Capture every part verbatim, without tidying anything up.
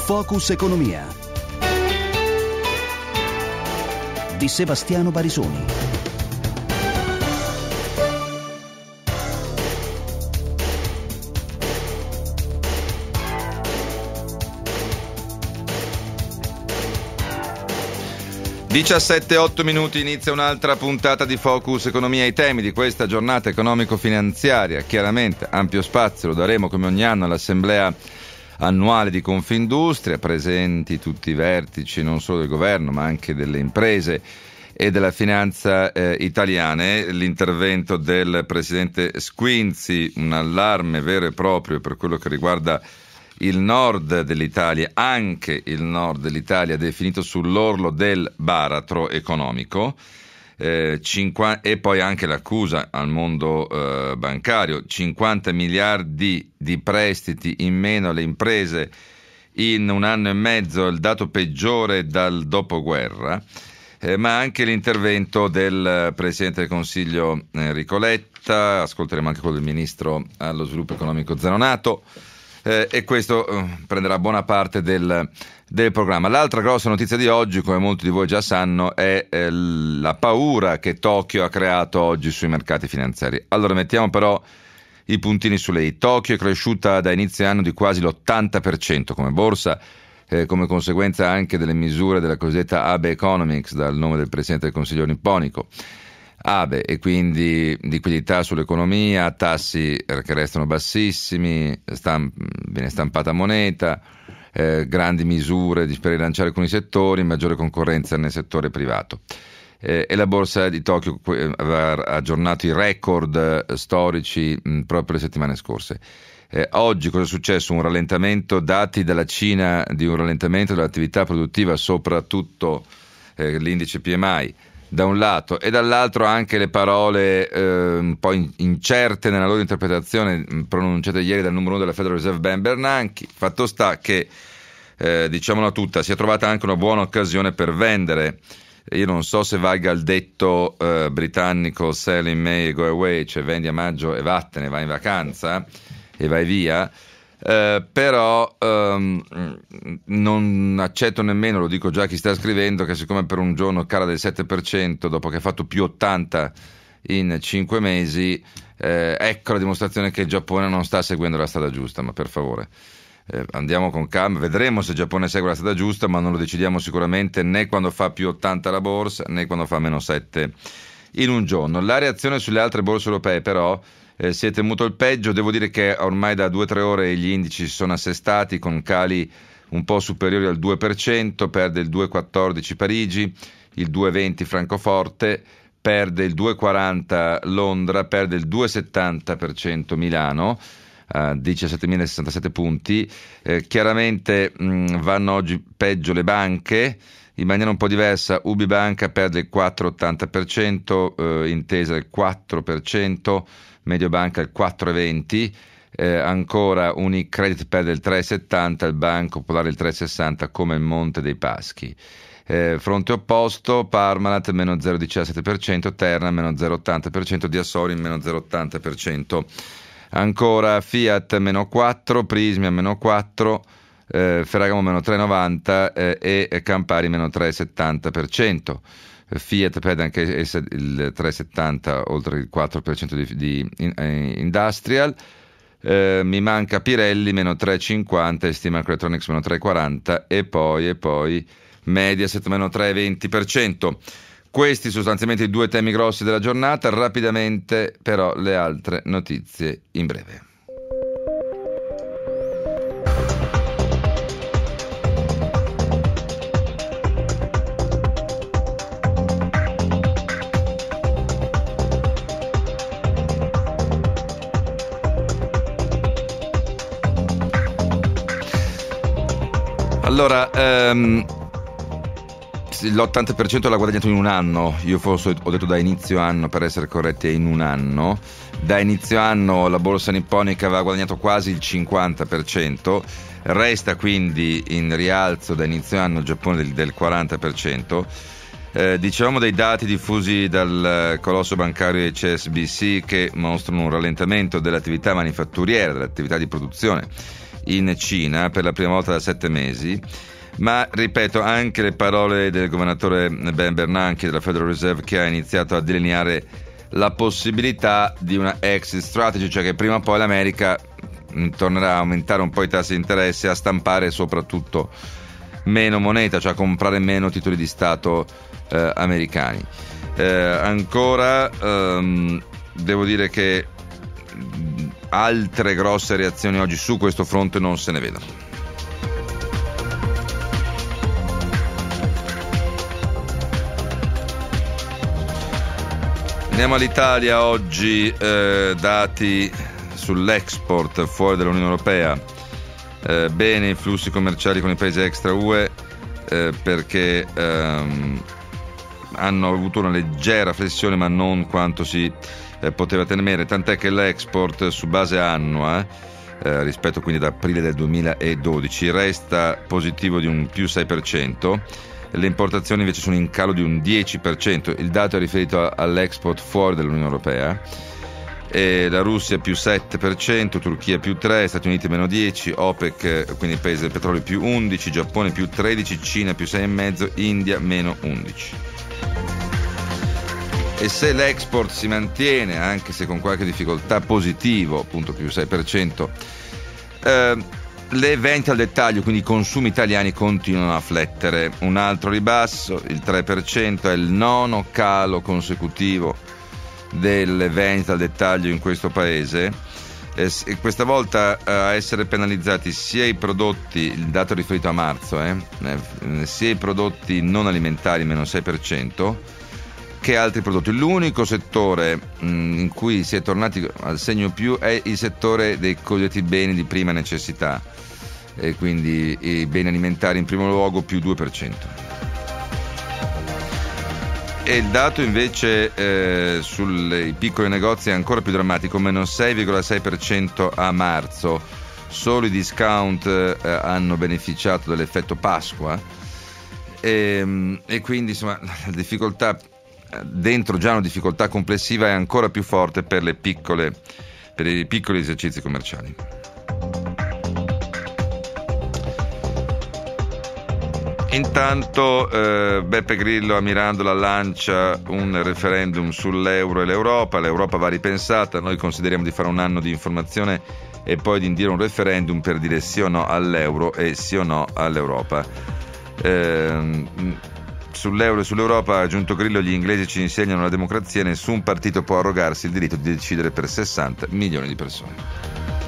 Focus Economia di Sebastiano Barisoni. diciassette e otto minuti, inizia un'altra puntata di Focus Economia. I temi di questa giornata economico-finanziaria, chiaramente ampio spazio lo daremo come ogni anno all'assemblea annuale di Confindustria, presenti tutti i vertici non solo del governo ma anche delle imprese e della finanza eh, italiane. L'intervento del presidente Squinzi, un allarme vero e proprio per quello che riguarda il nord dell'Italia, anche il nord dell'Italia definito sull'orlo del baratro economico, eh, cinqu- e poi anche l'accusa al mondo eh, bancario: cinquanta miliardi di prestiti in meno alle imprese in un anno e mezzo, il dato peggiore dal dopoguerra, eh, ma anche l'intervento del Presidente del Consiglio Enrico Letta, ascolteremo anche quello del Ministro allo Sviluppo Economico Zanonato. Eh, e questo eh, prenderà buona parte del, del programma. L'altra grossa notizia di oggi, come molti di voi già sanno, è eh, la paura che Tokyo ha creato oggi sui mercati finanziari. Allora mettiamo però i puntini sulle i. Tokyo è cresciuta da inizio anno di quasi l'ottanta per cento come borsa, eh, come conseguenza anche delle misure della cosiddetta Abe Economics, dal nome del Presidente del Consiglio nipponico. Abe, e quindi liquidità sull'economia, tassi che restano bassissimi, stamp- viene stampata moneta, eh, grandi misure di, per rilanciare alcuni settori, maggiore concorrenza nel settore privato. Eh, e la borsa di Tokyo eh, aveva aggiornato i record eh, storici mh, proprio le settimane scorse. Eh, oggi cosa è successo? Un rallentamento, dati dalla Cina di un rallentamento dell'attività produttiva, soprattutto eh, l'indice P M I da un lato, e dall'altro anche le parole eh, un po' incerte nella loro interpretazione pronunciate ieri dal numero uno della Federal Reserve Ben Bernanke. Fatto sta che, eh, diciamola tutta, si è trovata anche una buona occasione per vendere. Io non so se valga il detto eh, britannico sell in May e go away, cioè vendi a maggio e vattene, vai in vacanza e vai via. Uh, però um, non accetto nemmeno, lo dico già a chi sta scrivendo, che siccome per un giorno cala del sette per cento dopo che ha fatto più ottanta in cinque mesi, eh, ecco la dimostrazione che il Giappone non sta seguendo la strada giusta. Ma per favore, eh, andiamo con calma, vedremo se il Giappone segue la strada giusta, ma non lo decidiamo sicuramente né quando fa più ottanta la borsa né quando fa meno sette in un giorno. La reazione sulle altre borse europee però Eh, si è temuto il peggio. Devo dire che ormai da due o tre ore gli indici si sono assestati con cali un po' superiori al due per cento, perde il due virgola quattordici Parigi, il due virgola venti Francoforte, perde il due virgola quaranta Londra, perde il due virgola settanta per cento Milano, a diciassettemilasessantasette punti. Eh, chiaramente mh, vanno oggi peggio le banche, in maniera un po' diversa. Ubibanca perde il quattro virgola ottanta per cento, eh, Intesa il quattro per cento, Mediobanca il quattro virgola venti, eh, ancora Unicredit perde il tre virgola settanta, il Banco Popolare il tre virgola sessanta, come il Monte dei Paschi. Eh, fronte opposto, Parmalat meno zero virgola diciassette per cento, Terna meno zero virgola ottanta per cento, Diasori meno zero virgola ottanta per cento. Ancora Fiat meno quattro, Prismia meno quattro, eh, Ferragamo meno tre virgola novanta eh, e Campari meno tre virgola settanta per cento. Fiat perde anche il tre virgola settanta, oltre il quattro per cento di, di Industrial. Eh, mi manca Pirelli meno tre virgola cinquanta e Steam Electronics meno tre virgola quaranta e poi, e poi Mediaset meno tre virgola venti per cento. Questi sostanzialmente i due temi grossi della giornata. Rapidamente però le altre notizie in breve. Allora, ehm, l'ottanta per cento l'ha guadagnato in un anno. Io forse ho detto da inizio anno, per essere corretti, è in un anno. Da inizio anno la borsa nipponica aveva guadagnato quasi il cinquanta per cento, resta quindi in rialzo da inizio anno il Giappone del, del quaranta per cento. Eh, dicevamo dei dati diffusi dal colosso bancario H S B C che mostrano un rallentamento dell'attività manifatturiera, dell'attività di produzione in Cina per la prima volta da sette mesi. Ma ripeto, anche le parole del governatore Ben Bernanke della Federal Reserve, che ha iniziato a delineare la possibilità di una exit strategy, cioè che prima o poi l'America tornerà a aumentare un po' i tassi di interesse e a stampare soprattutto meno moneta, cioè a comprare meno titoli di Stato eh, americani. Eh, ancora ehm, devo dire che altre grosse reazioni oggi su questo fronte non se ne vedono. Andiamo all'Italia oggi, eh, dati sull'export fuori dall'Unione Europea, eh, bene i flussi commerciali con i paesi extra U E, eh, perché ehm, hanno avuto una leggera flessione ma non quanto si eh, poteva temere, tant'è che l'export su base annua, eh, rispetto quindi ad aprile del duemiladodici, resta positivo di un più sei per cento. Le importazioni invece sono in calo di un dieci per cento, il dato è riferito all'export fuori dall'Unione Europea, e la Russia più sette per cento, Turchia più tre per cento, Stati Uniti meno dieci per cento, OPEC, quindi i paesi del petrolio più undici per cento, Giappone più tredici per cento, Cina più sei virgola cinque per cento, India meno undici per cento. E se l'export si mantiene, anche se con qualche difficoltà, positivo, appunto più sei per cento, eh, le vendite al dettaglio, quindi i consumi italiani, continuano a flettere. Un altro ribasso, il tre per cento, è il nono calo consecutivo delle vendite al dettaglio in questo paese, e questa volta a essere penalizzati sia i prodotti, il dato riferito a marzo, eh, sia i prodotti non alimentari meno sei per cento, che altri prodotti. L'unico settore mh, in cui si è tornati al segno più è il settore dei cosiddetti beni di prima necessità, e quindi i beni alimentari in primo luogo, più due per cento. E il dato invece eh, sui piccoli negozi è ancora più drammatico, meno sei virgola sei per cento a marzo. Solo i discount eh, hanno beneficiato dell'effetto Pasqua, e, e quindi insomma la difficoltà dentro già una difficoltà complessiva è ancora più forte per le piccole per i piccoli esercizi commerciali. Intanto eh, Beppe Grillo a Mirandola lancia un referendum sull'euro e l'Europa. L'Europa va ripensata, noi consideriamo di fare un anno di informazione e poi di indire un referendum per dire sì o no all'euro e sì o no all'Europa. Eh, sull'euro e sull'Europa, ha aggiunto Grillo, gli inglesi ci insegnano la democrazia, nessun partito può arrogarsi il diritto di decidere per sessanta milioni di persone.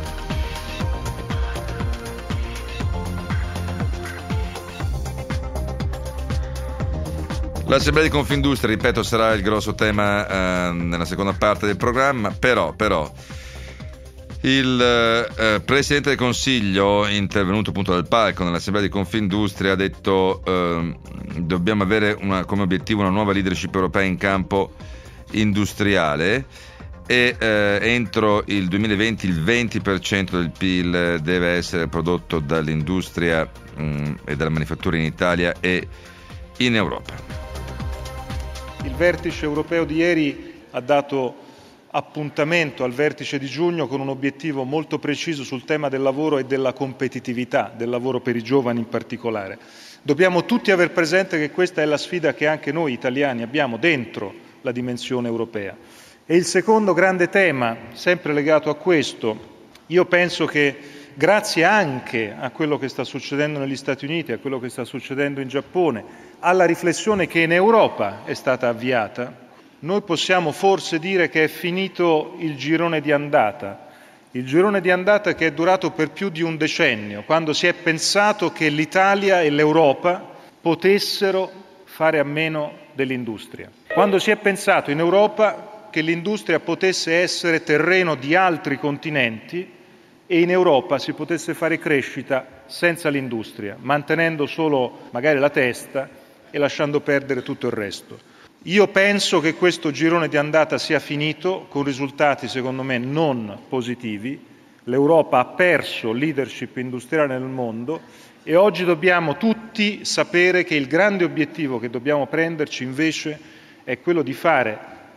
L'assemblea di Confindustria, ripeto, sarà il grosso tema eh, nella seconda parte del programma, però, però il eh, Presidente del Consiglio, intervenuto appunto dal palco nell'assemblea di Confindustria, ha detto eh, dobbiamo avere una, come obiettivo una nuova leadership europea in campo industriale, e eh, entro il duemilaventi il venti per cento del P I L deve essere prodotto dall'industria mh, e dalla manifattura in Italia e in Europa. Il vertice europeo di ieri ha dato appuntamento al vertice di giugno con un obiettivo molto preciso sul tema del lavoro e della competitività, del lavoro per i giovani in particolare. Dobbiamo tutti aver presente che questa è la sfida che anche noi italiani abbiamo dentro la dimensione europea. E il secondo grande tema, sempre legato a questo, io penso che grazie anche a quello che sta succedendo negli Stati Uniti, a quello che sta succedendo in Giappone, alla riflessione che in Europa è stata avviata, noi possiamo forse dire che è finito il girone di andata, il girone di andata che è durato per più di un decennio, quando si è pensato che l'Italia e l'Europa potessero fare a meno dell'industria, quando si è pensato in Europa che l'industria potesse essere terreno di altri continenti e in Europa si potesse fare crescita senza l'industria, mantenendo solo magari la testa e lasciando perdere tutto il resto. Io penso che questo girone di andata sia finito, con risultati secondo me non positivi. L'Europa ha perso leadership industriale nel mondo e oggi dobbiamo tutti sapere che il grande obiettivo che dobbiamo prenderci invece è quello di fare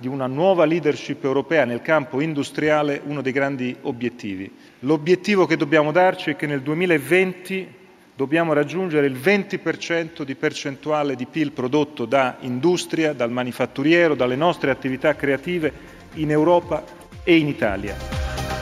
di una nuova leadership europea nel campo industriale uno dei grandi obiettivi. L'obiettivo che dobbiamo darci è che nel duemilaventi dobbiamo raggiungere il venti per cento di percentuale di P I L prodotto da industria, dal manifatturiero, dalle nostre attività creative in Europa e in Italia.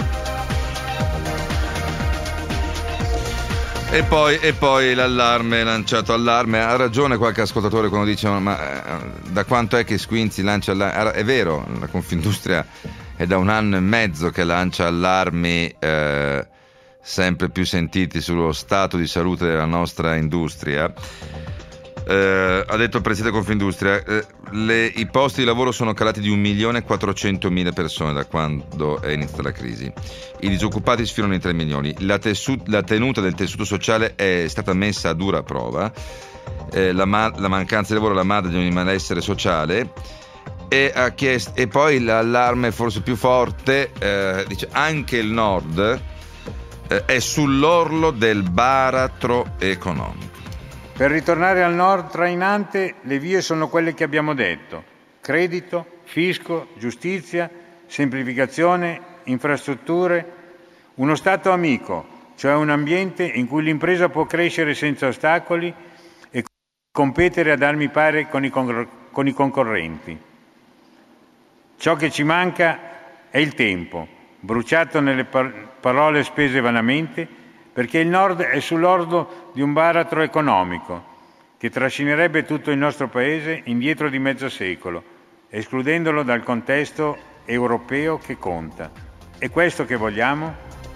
E poi, e poi l'allarme, lanciato allarme, ha ragione qualche ascoltatore quando dice ma eh, da quanto è che Squinzi lancia allarme? È vero, la Confindustria è da un anno e mezzo che lancia allarmi eh, sempre più sentiti sullo stato di salute della nostra industria. Eh, ha detto il presidente Confindustria, eh, le, i posti di lavoro sono calati di un milione e quattrocentomila persone da quando è iniziata la crisi. I disoccupati sfiorano i tre milioni. La, tessut- la tenuta del tessuto sociale è stata messa a dura prova. Eh, la, ma- la mancanza di lavoro è la madre di ogni malessere sociale. E, ha chiesto- e poi l'allarme forse più forte, eh, dice anche il nord eh, è sull'orlo del baratro economico. Per ritornare al nord trainante, le vie sono quelle che abbiamo detto: credito, fisco, giustizia, semplificazione, infrastrutture, uno Stato amico, cioè un ambiente in cui l'impresa può crescere senza ostacoli e competere ad armi pari con i, con, con i concorrenti. Ciò che ci manca è il tempo, bruciato nelle par- parole spese vanamente, perché il Nord è sull'orlo di un baratro economico che trascinerebbe tutto il nostro Paese indietro di mezzo secolo, escludendolo dal contesto europeo che conta. È questo che vogliamo?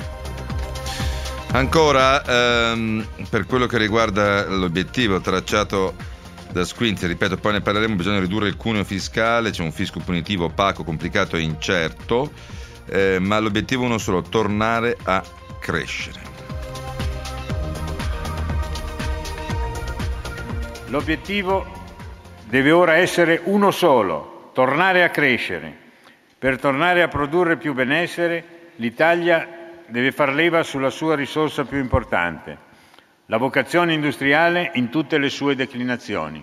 Ancora, ehm, per quello che riguarda l'obiettivo tracciato da Squinzi, ripeto, poi ne parleremo, bisogna ridurre il cuneo fiscale, c'è un fisco punitivo opaco, complicato e incerto, eh, ma l'obiettivo è uno solo: tornare a crescere. L'obiettivo deve ora essere uno solo: tornare a crescere. Per tornare a produrre più benessere, l'Italia deve far leva sulla sua risorsa più importante, la vocazione industriale in tutte le sue declinazioni.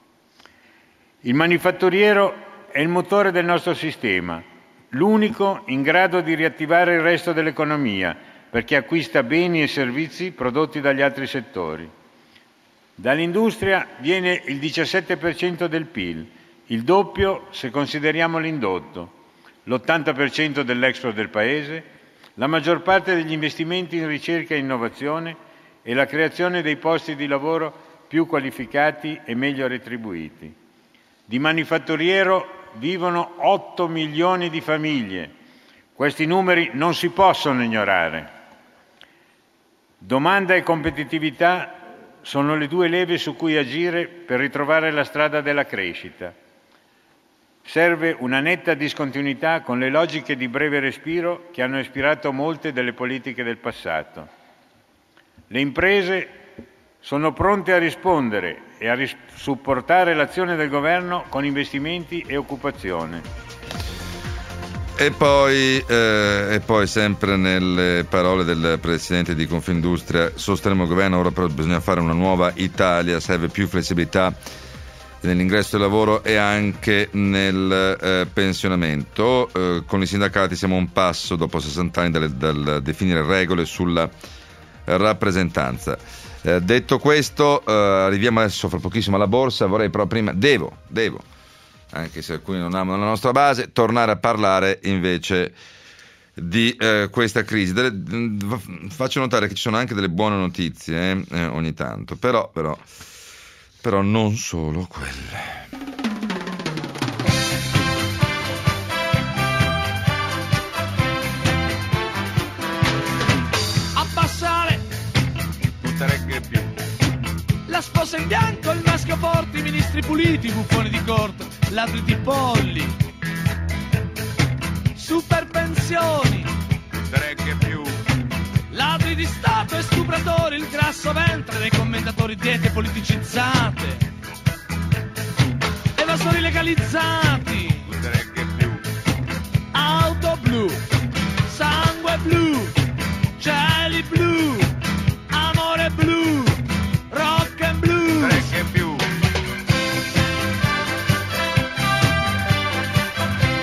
Il manifatturiero è il motore del nostro sistema, l'unico in grado di riattivare il resto dell'economia, perché acquista beni e servizi prodotti dagli altri settori. Dall'industria viene il diciassette per cento del P I L, il doppio se consideriamo l'indotto, l'ottanta per cento dell'export del Paese, la maggior parte degli investimenti in ricerca e innovazione e la creazione dei posti di lavoro più qualificati e meglio retribuiti. Di manifatturiero vivono otto milioni di famiglie. Questi numeri non si possono ignorare. Domanda e competitività sono le due leve su cui agire per ritrovare la strada della crescita. Serve una netta discontinuità con le logiche di breve respiro che hanno ispirato molte delle politiche del passato. Le imprese sono pronte a rispondere e a ris- supportare l'azione del governo con investimenti e occupazione. E poi, eh, e poi sempre nelle parole del presidente di Confindustria, sosterremo il governo, ora però bisogna fare una nuova Italia, serve più flessibilità nell'ingresso del lavoro e anche nel eh, pensionamento. Eh, con i sindacati siamo a un passo dopo sessanta anni dal, dal definire regole sulla rappresentanza. Eh, detto questo, eh, arriviamo adesso fra pochissimo alla borsa. Vorrei però prima, devo, devo anche se alcuni non amano la nostra base, tornare a parlare invece di eh, questa crisi. Delle, faccio notare che ci sono anche delle buone notizie eh, eh, ogni tanto, però, però, però non solo quelle. Abbassare, Buttare che più. la sposa in bianco, il maschio forte, i ministri puliti, i buffoni di corte, ladri di polli, super pensioni, Buttare che più. ladri di Stato e stupratori, il grasso ventre dei commentatori, diete politicizzate, evasori legalizzati, Buttare che più. auto blu, sangue blu, cieli blu, amore blu, rock and blues. Buttare che più.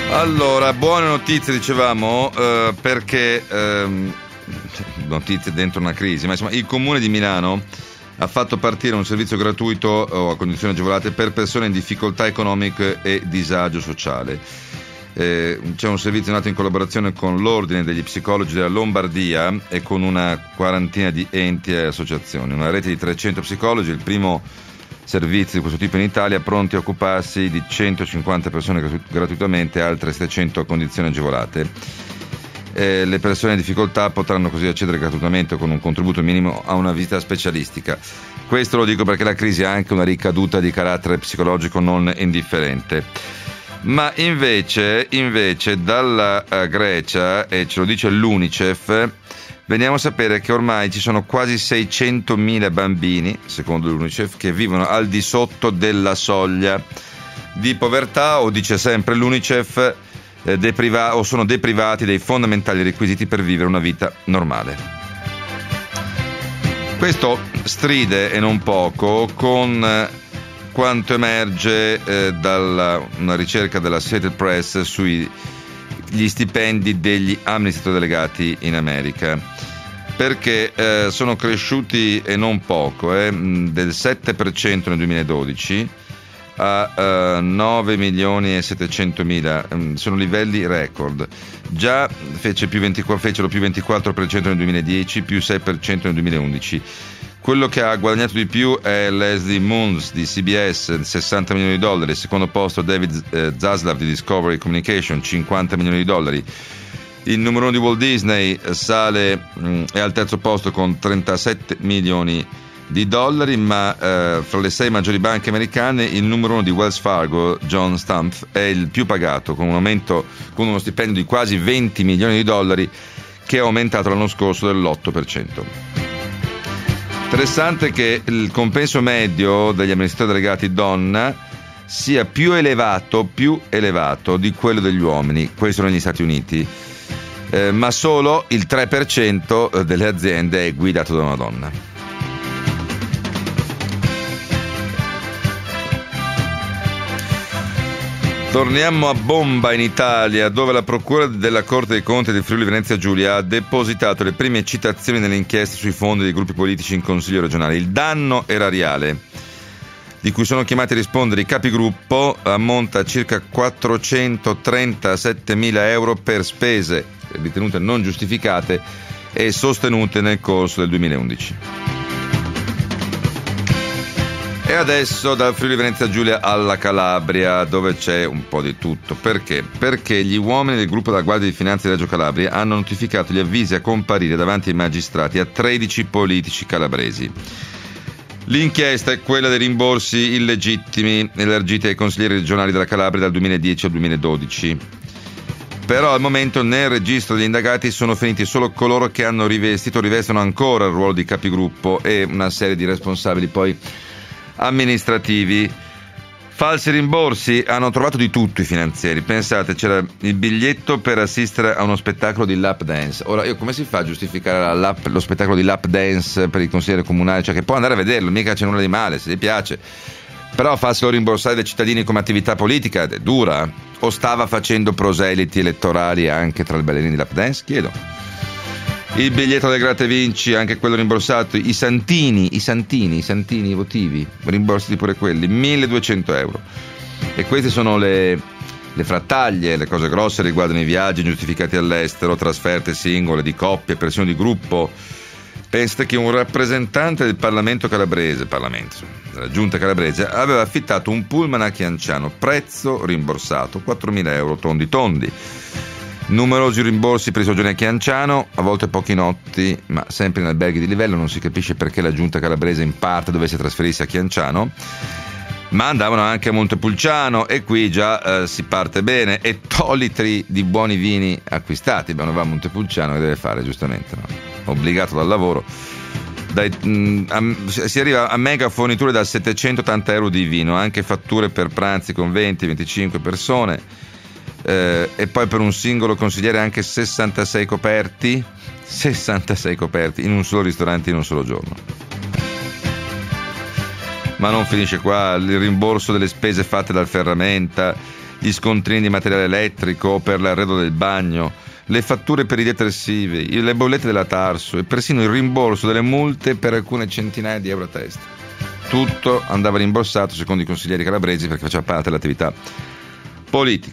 Allora, buone notizie dicevamo, eh, perché ehm, notizie dentro una crisi, ma insomma il Comune di Milano ha fatto partire un servizio gratuito o a condizioni agevolate per persone in difficoltà economiche e disagio sociale. Eh, c'è un servizio nato in collaborazione con l'Ordine degli Psicologi della Lombardia e con una quarantina di enti e associazioni, una rete di trecento psicologi, il primo servizi di questo tipo in Italia, pronti a occuparsi di centocinquanta persone gratu- gratuitamente, altre settecento a condizioni agevolate. Eh, le persone in difficoltà potranno così accedere gratuitamente o con un contributo minimo a una visita specialistica. Questo lo dico perché la crisi ha anche una ricaduta di carattere psicologico non indifferente. Ma invece, invece dalla uh, Grecia, e ce lo dice l'UNICEF, veniamo a sapere che ormai ci sono quasi seicentomila bambini, secondo l'UNICEF, che vivono al di sotto della soglia di povertà, o dice sempre l'UNICEF, eh, depriva- o sono deprivati dei fondamentali requisiti per vivere una vita normale. Questo stride, e non poco, con eh, quanto emerge eh, da una ricerca della Associated Press sui gli stipendi degli amministratori delegati in America, perché eh, sono cresciuti, e non poco, eh, del sette per cento nel duemiladodici a eh, nove milioni e settecentomila, sono livelli record. Già fece più ventiquattro, fecero più ventiquattro per cento nel duemiladieci, più sei per cento nel duemilaundici. Quello che ha guadagnato di più è Leslie Moons di C B S, sessanta milioni di dollari. Al secondo posto David eh, Zaslav di Discovery Communication, cinquanta milioni di dollari. Il numero uno di Walt Disney sale, mh, è al terzo posto con trentasette milioni di dollari, ma eh, fra le sei maggiori banche americane il numero uno di Wells Fargo, John Stumpf, è il più pagato, con un aumento, con uno stipendio di quasi venti milioni di dollari, che è aumentato l'anno scorso dell'otto per cento. Interessante che il compenso medio degli amministratori delegati donna sia più elevato, più elevato di quello degli uomini, questo negli Stati Uniti, eh, ma solo il tre per cento delle aziende è guidato da una donna. Torniamo a bomba in Italia, dove la Procura della Corte dei Conti del Friuli Venezia Giulia ha depositato le prime citazioni nelle inchieste sui fondi dei gruppi politici in Consiglio regionale. Il danno erariale, di cui sono chiamati a rispondere i capigruppo, ammonta a circa quattrocentotrentasette mila euro per spese ritenute non giustificate e sostenute nel corso del duemilaundici. E adesso dal Friuli Venezia Giulia alla Calabria, dove c'è un po' di tutto. Perché? Perché gli uomini del gruppo della Guardia di Finanza di Reggio Calabria hanno notificato gli avvisi a comparire davanti ai magistrati a tredici politici calabresi. L'inchiesta è quella dei rimborsi illegittimi elargiti ai consiglieri regionali della Calabria dal duemiladieci al duemiladodici. Però al momento nel registro degli indagati sono finiti solo coloro che hanno rivestito o rivestono ancora il ruolo di capigruppo e una serie di responsabili poi amministrativi. Falsi rimborsi hanno trovato di tutto i finanzieri. Pensate, c'era il biglietto per assistere a uno spettacolo di lap dance. Ora, io come si fa a giustificare la lap, lo spettacolo di lap dance per il consigliere comunale? Cioè, che può andare a vederlo, mica c'è nulla di male, se gli piace. Però farselo rimborsare dai cittadini come attività politica è dura. O stava facendo proseliti elettorali anche tra i ballerini di lap dance? Chiedo. Il biglietto del Gratta e Vinci, anche quello rimborsato, i santini, i santini, i santini votivi, rimborsati pure quelli, milleduecento euro. E queste sono le, le frattaglie, le cose grosse riguardano i viaggi giustificati all'estero, trasferte singole, di coppie, pressioni di gruppo. Pensate che un rappresentante del Parlamento calabrese, Parlamento, della Giunta calabrese, aveva affittato un pullman a Chianciano, prezzo rimborsato, quattromila euro tondi tondi. Numerosi rimborsi per i soggiorni a Chianciano, a volte pochi notti, ma sempre in alberghi di livello. Non si capisce perché la giunta calabrese in parte dovesse trasferirsi a Chianciano, ma andavano anche a Montepulciano, e qui già eh, si parte bene. E litri di buoni vini acquistati. Beh, uno va a Montepulciano, che deve fare, giustamente, no? Obbligato dal lavoro. Dai, mh, a, si arriva a mega forniture da settecentottanta euro di vino, anche fatture per pranzi con venti venticinque persone. Eh, e poi per un singolo consigliere anche sessantasei coperti sessantasei coperti in un solo ristorante in un solo giorno. Ma non finisce qua. Il rimborso delle spese fatte dal ferramenta, gli scontrini di materiale elettrico o per l'arredo del bagno, le fatture per i detersivi, le bollette della Tarso e persino il rimborso delle multe per alcune centinaia di euro a testa. Tutto andava rimborsato secondo i consiglieri calabresi perché faceva parte dell'attività politica.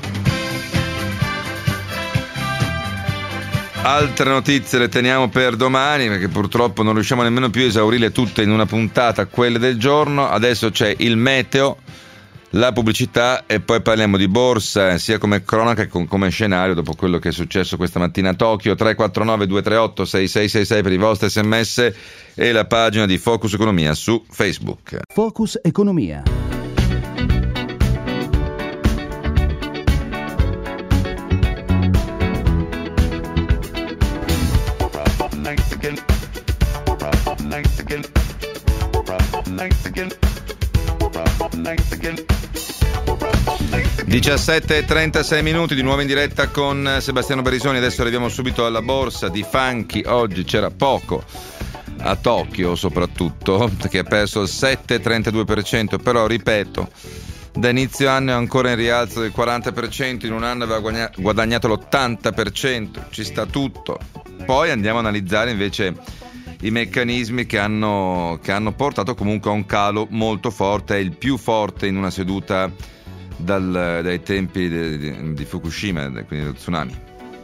Altre notizie le teniamo per domani perché purtroppo non riusciamo nemmeno più a esaurirle tutte in una puntata, quelle del giorno. Adesso c'è il meteo, la pubblicità e poi parliamo di borsa sia come cronaca che come scenario dopo quello che è successo questa mattina a Tokyo. Tre quattro nove due tre otto sei sei sei sei per i vostri sms e la pagina di Focus Economia su Facebook. Focus Economia. diciassette e trentasei minuti di nuovo in diretta con Sebastiano Barisoni. Adesso arriviamo subito alla borsa di Funky. Oggi c'era poco a Tokyo soprattutto, che ha perso il sette virgola trentadue per cento, però ripeto, da inizio anno è ancora in rialzo del quaranta per cento, in un anno aveva guadagnato l'ottanta per cento, ci sta tutto. Poi andiamo a analizzare invece i meccanismi che hanno, che hanno portato comunque a un calo molto forte, è il più forte in una seduta dal, dai tempi di, di, di Fukushima, quindi dello tsunami.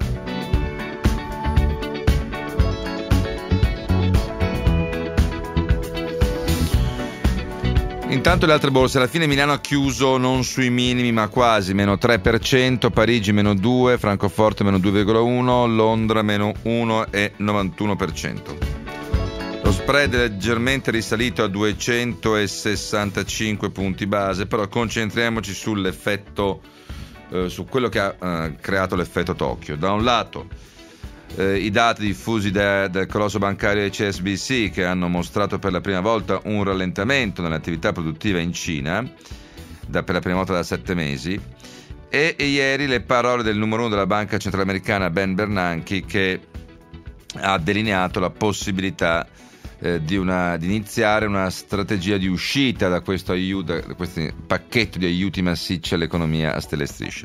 Intanto le altre borse, alla fine Milano ha chiuso non sui minimi ma quasi, meno tre per cento, Parigi meno due, Francoforte meno due virgola uno, Londra meno uno virgola novantuno per cento. Lo spread è leggermente risalito a duecentosessantacinque punti base, però concentriamoci sull'effetto, eh, su quello che ha eh, creato l'effetto Tokyo. Da un lato eh, i dati diffusi da, dal colosso bancario H S B C, che hanno mostrato per la prima volta un rallentamento nell'attività produttiva in Cina, da, per la prima volta da sette mesi, e, e ieri le parole del numero uno della banca centrale americana Ben Bernanke, che ha delineato la possibilità Eh, di, una, di iniziare una strategia di uscita da questo, aiuto, da questo pacchetto di aiuti massicci all'economia a stelle e strisce.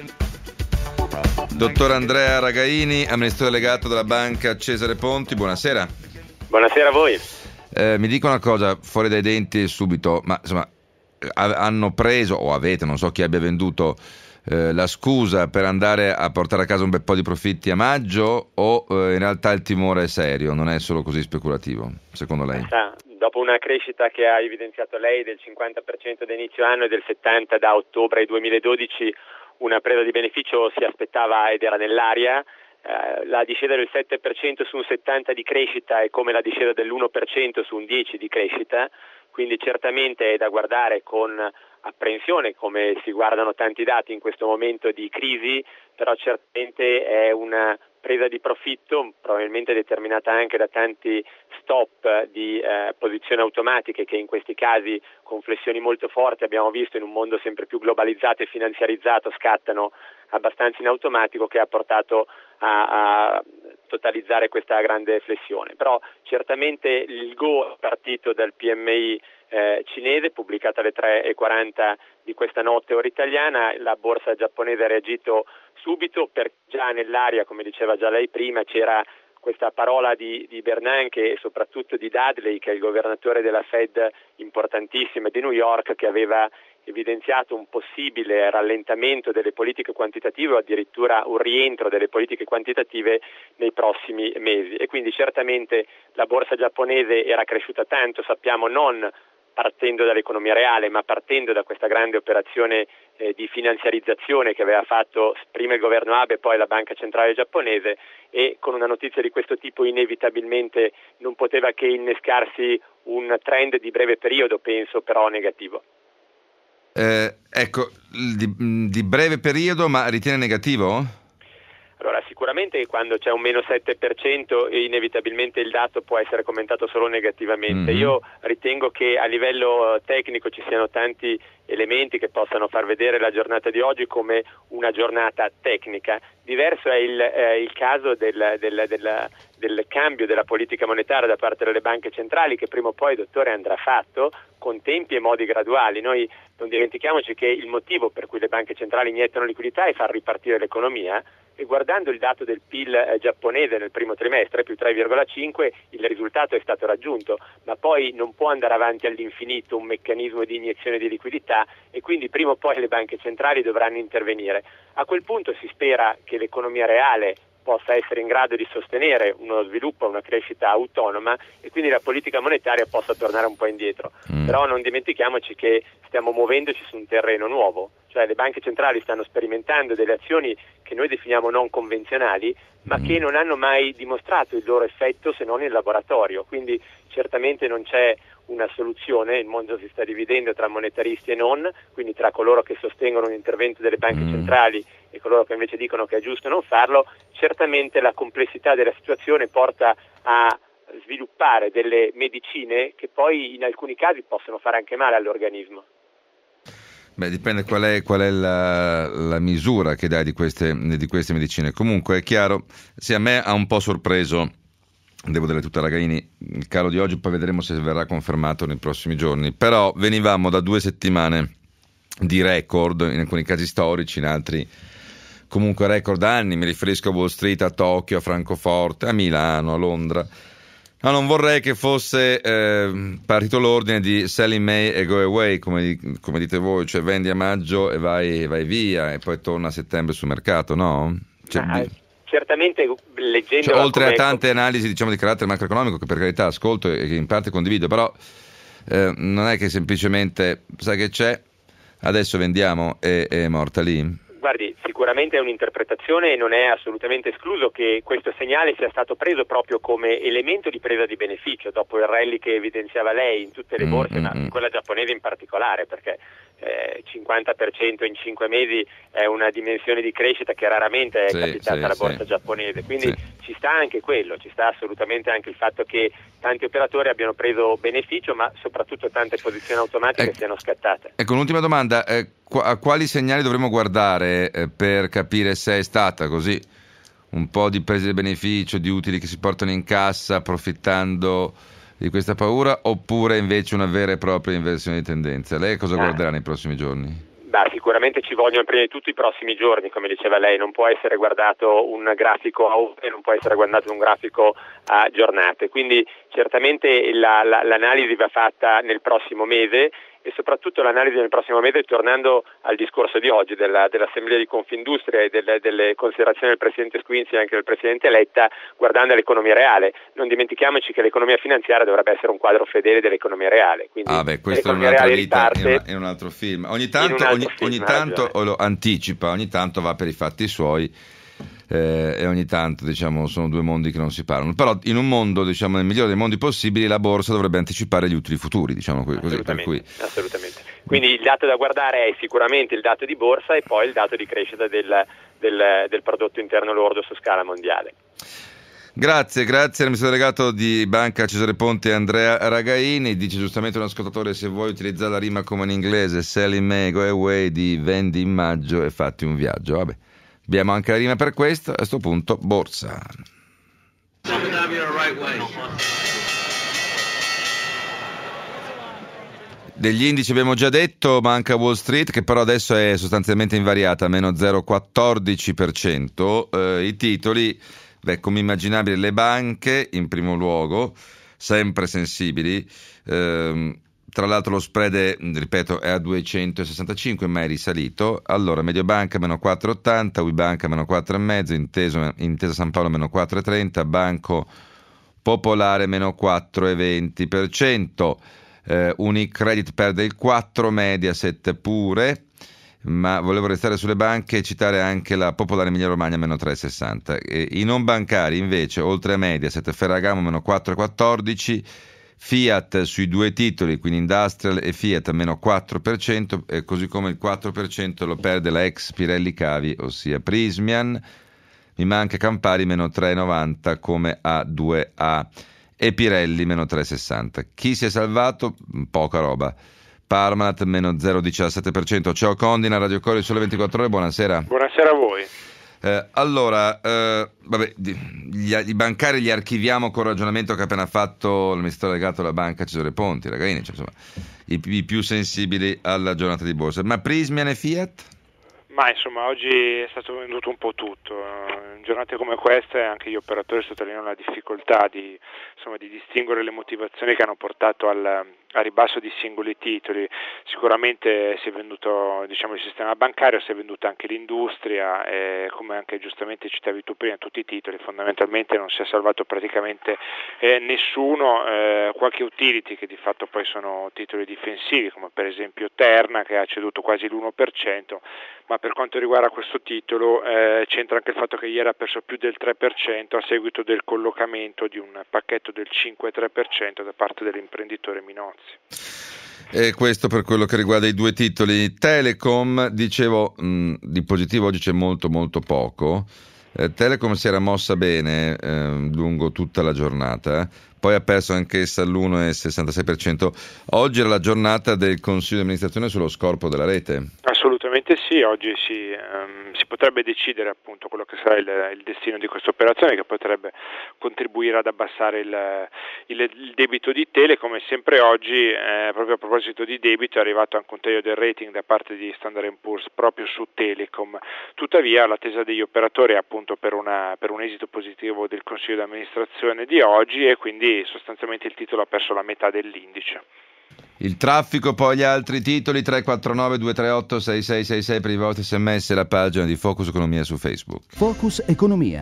Dottor Andrea Ragaini, amministratore delegato della banca Cesare Ponti, buonasera. Buonasera a voi. Eh, mi dico una cosa fuori dai denti subito, ma insomma hanno preso o avete, non so chi abbia venduto, Eh, la scusa per andare a portare a casa un bel po' di profitti a maggio, o eh, in realtà il timore è serio, non è solo così speculativo, secondo lei? Ah, dopo una crescita che ha evidenziato lei del cinquanta per cento da inizio anno e del settanta per cento da ottobre duemiladodici, una presa di beneficio si aspettava ed era nell'aria. Eh, la discesa del sette per cento su un settanta di crescita è come la discesa dell'uno per cento su un dieci di crescita, quindi certamente è da guardare con apprensione, come si guardano tanti dati in questo momento di crisi, però certamente è una presa di profitto probabilmente determinata anche da tanti stop di eh, posizioni automatiche che in questi casi con flessioni molto forti abbiamo visto in un mondo sempre più globalizzato e finanziarizzato scattano abbastanza in automatico, che ha portato a, a totalizzare questa grande flessione. Però certamente il go è partito dal P M I eh, cinese, pubblicata alle tre e quaranta di questa notte ora italiana. La borsa giapponese ha reagito subito perché già nell'aria, come diceva già lei prima, c'era questa parola di, di Bernanke e soprattutto di Dudley, che è il governatore della Fed importantissima di New York, che aveva evidenziato un possibile rallentamento delle politiche quantitative o addirittura un rientro delle politiche quantitative nei prossimi mesi. E quindi certamente la borsa giapponese era cresciuta tanto, sappiamo, non partendo dall'economia reale, ma partendo da questa grande operazione eh, di finanziarizzazione che aveva fatto prima il governo Abe e poi la banca centrale giapponese, e con una notizia di questo tipo inevitabilmente non poteva che innescarsi un trend di breve periodo, penso però negativo. Eh, ecco, di, di breve periodo, ma ritiene negativo? Allora, sicuramente quando c'è un meno sette per cento inevitabilmente il dato può essere commentato solo negativamente. Mm-hmm. Io ritengo che a livello tecnico ci siano tanti elementi che possano far vedere la giornata di oggi come una giornata tecnica. Diverso è il, eh, il caso del, del, del, del cambio della politica monetaria da parte delle banche centrali, che prima o poi, dottore, andrà fatto, con tempi e modi graduali. Noi non dimentichiamoci che il motivo per cui le banche centrali iniettano liquidità è far ripartire l'economia, e guardando il dato del P I L eh, giapponese nel primo trimestre, più tre virgola cinque, il risultato è stato raggiunto, ma poi non può andare avanti all'infinito un meccanismo di iniezione di liquidità, e quindi prima o poi le banche centrali dovranno intervenire. A quel punto si spera che l'economia reale possa essere in grado di sostenere uno sviluppo, una crescita autonoma, e quindi la politica monetaria possa tornare un po' indietro. Mm. Però non dimentichiamoci che stiamo muovendoci su un terreno nuovo, cioè le banche centrali stanno sperimentando delle azioni che noi definiamo non convenzionali, ma mm. che non hanno mai dimostrato il loro effetto se non in laboratorio, quindi certamente non c'è una soluzione, il mondo si sta dividendo tra monetaristi e non, quindi tra coloro che sostengono un intervento delle banche mm. centrali e coloro che invece dicono che è giusto non farlo. Certamente la complessità della situazione porta a sviluppare delle medicine che poi in alcuni casi possono fare anche male all'organismo. Beh, dipende qual è, qual è la, la misura che dai di queste, di queste medicine. Comunque è chiaro, sì, a me ha un po' sorpreso, devo dire tutta Ragaini, il calo di oggi, poi vedremo se verrà confermato nei prossimi giorni, però venivamo da due settimane di record, in alcuni casi storici, in altri comunque record anni, mi riferisco a Wall Street, a Tokyo, a Francoforte, a Milano, a Londra. No, non vorrei che fosse eh, partito l'ordine di sell in May e go away, come, come dite voi, cioè vendi a maggio e vai, vai via e poi torna a settembre sul mercato, no? Cioè, ah, certamente leggendo, cioè, oltre come... a tante analisi, diciamo, di carattere macroeconomico, che per carità ascolto e che in parte condivido, però eh, non è che semplicemente sai che c'è, adesso vendiamo e è morta lì. Guardi, sicuramente è un'interpretazione e non è assolutamente escluso che questo segnale sia stato preso proprio come elemento di presa di beneficio dopo il rally che evidenziava lei in tutte le borse, mm, ma in quella giapponese in particolare, perché eh, cinquanta per cento in cinque mesi è una dimensione di crescita che raramente è sì, capitata sì, alla borsa sì. giapponese, quindi sì. ci sta anche quello, ci sta assolutamente anche il fatto che tanti operatori abbiano preso beneficio, ma soprattutto tante posizioni automatiche eh, siano scattate. Ecco, un'ultima domanda, eh, a quali segnali dovremmo guardare eh, per capire se è stata così un po' di prese di beneficio, di utili che si portano in cassa approfittando di questa paura, oppure invece una vera e propria inversione di tendenza? Lei cosa ah. guarderà nei prossimi giorni? Beh, sicuramente ci vogliono prima di tutto i prossimi giorni, come diceva lei, non può essere guardato un grafico a ore e non può essere guardato un grafico a giornate, quindi certamente la, la, l'analisi va fatta nel prossimo mese, e soprattutto l'analisi nel prossimo mese, tornando al discorso di oggi della, dell'Assemblea di Confindustria e delle, delle considerazioni del Presidente Squinzi e anche del Presidente Letta, guardando all'economia reale. Non dimentichiamoci che l'economia finanziaria dovrebbe essere un quadro fedele dell'economia reale. Quindi ah beh, questo è un'altra vita, è, una, è un altro film. Ogni tanto, ogni, film, ogni tanto lo anticipa, ogni tanto va per i fatti suoi. Eh, e ogni tanto, diciamo, sono due mondi che non si parlano, però in un mondo, diciamo, nel migliore dei mondi possibili, la borsa dovrebbe anticipare gli utili futuri, diciamo così. Assolutamente, per cui... assolutamente. Quindi il dato da guardare è sicuramente il dato di borsa e poi il dato di crescita del, del, del prodotto interno lordo su scala mondiale. Grazie, grazie all'amministratore delegato di Banca Cesare Ponti, Andrea Ragaini. Dice giustamente un ascoltatore, se vuoi utilizzare la rima come in inglese, sell in May, go away, di vendi in maggio e fatti un viaggio. Vabbè, abbiamo anche la rima per questo. A questo punto borsa. Degli indici abbiamo già detto, manca Wall Street, che però adesso è sostanzialmente invariata, meno zero virgola quattordici per cento. Eh, I titoli, beh, come immaginabile, le banche in primo luogo, sempre sensibili. Eh, tra l'altro lo spread è, ripeto, è a duecentosessantacinque, ma è risalito. Allora, Mediobanca meno quattro virgola ottanta, Uibanca meno quattro virgola cinque, Inteso, Intesa San Paolo meno quattro virgola trenta, Banco Popolare meno quattro virgola venti per cento. Uh, Unicredit perde il quattro, Mediaset pure, ma volevo restare sulle banche e citare anche la Popolare Emilia Romagna meno tre virgola sessanta. E i non bancari invece, oltre a Mediaset, Ferragamo meno quattro virgola quattordici, Fiat sui due titoli, quindi Industrial e Fiat meno quattro per cento, e così come il quattro per cento lo perde la ex Pirelli Cavi, ossia Prismian. Mi manca Campari meno tre virgola novanta come A due A. E Pirelli meno tre virgola sessanta. Chi si è salvato? Poca roba. Parmalat meno zero virgola diciassette per cento. Ciao Condina, Radio Cori, Sole ventiquattro Ore, buonasera. Buonasera a voi. Eh, allora, eh, vabbè, gli, i bancari li archiviamo col ragionamento che ha appena fatto l'amministratore delegato della Banca Cesare Ponti, Ragaini, cioè, insomma, i, i più sensibili alla giornata di borsa. Ma Prysmian e Fiat? Ma insomma oggi è stato venduto un po' tutto, in giornate come queste anche gli operatori sottolineano la difficoltà di, insomma, di distinguere le motivazioni che hanno portato al, al ribasso di singoli titoli. Sicuramente si è venduto, diciamo, il sistema bancario, si è venduta anche l'industria e, come anche giustamente citavi tu prima, tutti i titoli, fondamentalmente non si è salvato praticamente eh, nessuno, eh, qualche utility che di fatto poi sono titoli difensivi come per esempio Terna che ha ceduto quasi l'uno per cento, ma per quanto riguarda questo titolo eh, c'entra anche il fatto che ieri ha perso più del tre per cento a seguito del collocamento di un pacchetto del cinque tre per cento da parte dell'imprenditore Minozzi. E questo per quello che riguarda i due titoli. Telecom, dicevo, mh, di positivo oggi c'è molto molto poco. Eh, Telecom si era mossa bene eh, lungo tutta la giornata, poi ha perso anch'essa l'uno virgola sessantasei per cento. Oggi era la giornata del Consiglio di amministrazione sullo scorporo della rete. Assolutamente sì, oggi si, um, si potrebbe decidere appunto quello che sarà il, il destino di questa operazione, che potrebbe contribuire ad abbassare il, il, il debito di Telecom. E sempre oggi, eh, proprio a proposito di debito, è arrivato anche un taglio del rating da parte di Standard and Poor's proprio su Telecom. Tuttavia l'attesa degli operatori è appunto per, una, per un esito positivo del Consiglio di amministrazione di oggi, e quindi sostanzialmente il titolo ha perso la metà dell'indice. Il traffico, poi gli altri titoli: tre quattro nove due tre otto sei sei sei sei per i vostri sms e la pagina di Focus Economia su Facebook. Focus Economia.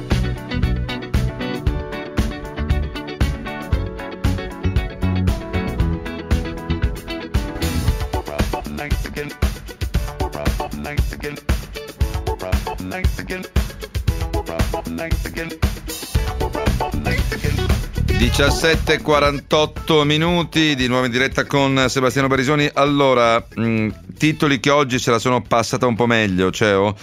diciassette e quarantotto minuti, di nuovo in diretta con Sebastiano Barisoni. Allora, mh, titoli che oggi se la sono passata un po' meglio, cioè oh,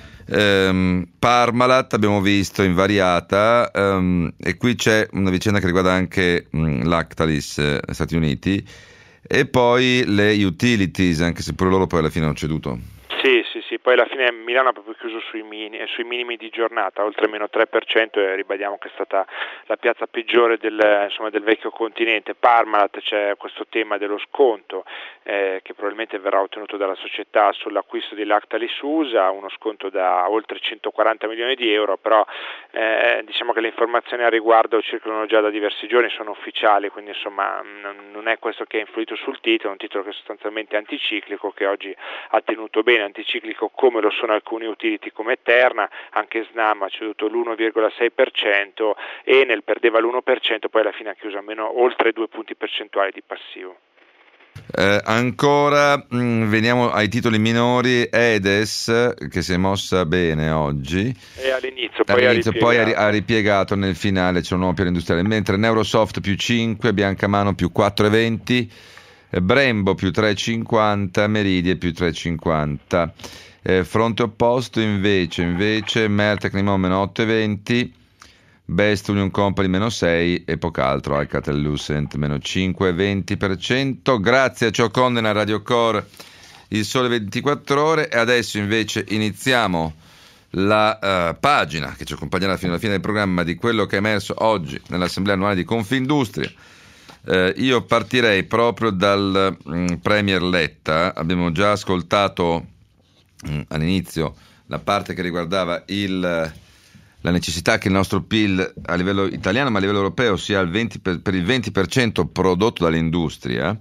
ehm, Parmalat abbiamo visto invariata, ehm, e qui c'è una vicenda che riguarda anche mh, Lactalis eh, Stati Uniti, e poi le utilities, anche se pure loro poi alla fine hanno ceduto. Sì, sì, sì, poi alla fine Milano ha proprio chiuso sui, mini, sui minimi di giornata, oltre meno tre per cento, e ribadiamo che è stata la piazza peggiore del, insomma, del vecchio continente. Parmalat, c'è questo tema dello sconto eh, che probabilmente verrà ottenuto dalla società sull'acquisto di Lactalis U S A, uno sconto da oltre centoquaranta milioni di euro, però eh, diciamo che le informazioni a riguardo circolano già da diversi giorni, sono ufficiali, quindi insomma non è questo che ha influito sul titolo, è un titolo che è sostanzialmente anticiclico, che oggi ha tenuto bene, anticiclico come lo sono alcuni utility come Terna. Anche Snam ha ceduto l'uno virgola sei per cento, Enel perdeva l'uno per cento, poi alla fine ha chiuso a meno oltre due punti percentuali di passivo. Eh, ancora mh, veniamo ai titoli minori. Edes, che si è mossa bene oggi e all'inizio, poi, all'inizio, ha, poi ripiegato. ha ripiegato nel finale, c'è un nuovo piano industriale, mentre Neurosoft più cinque, Biancamano più quattro virgola venti, Brembo più tre virgola cinquanta, Meridie più tre virgola cinquanta. Eh, fronte opposto invece, invece Mertec Nimon meno otto virgola venti, Best Union Company meno sei e Pocaltro Alcatel-Lucent meno cinque virgola venti per cento. Grazie a Cio Condena, Radio Core, Il Sole ventiquattro Ore. E adesso invece iniziamo la uh, pagina che ci accompagnerà fino alla fine del programma di quello che è emerso oggi nell'Assemblea annuale di Confindustria. Uh, io partirei proprio dal um, Premier Letta. Abbiamo già ascoltato um, all'inizio la parte che riguardava il, la necessità che il nostro P I L a livello italiano ma a livello europeo sia il venti per, per il venti per cento prodotto dall'industria,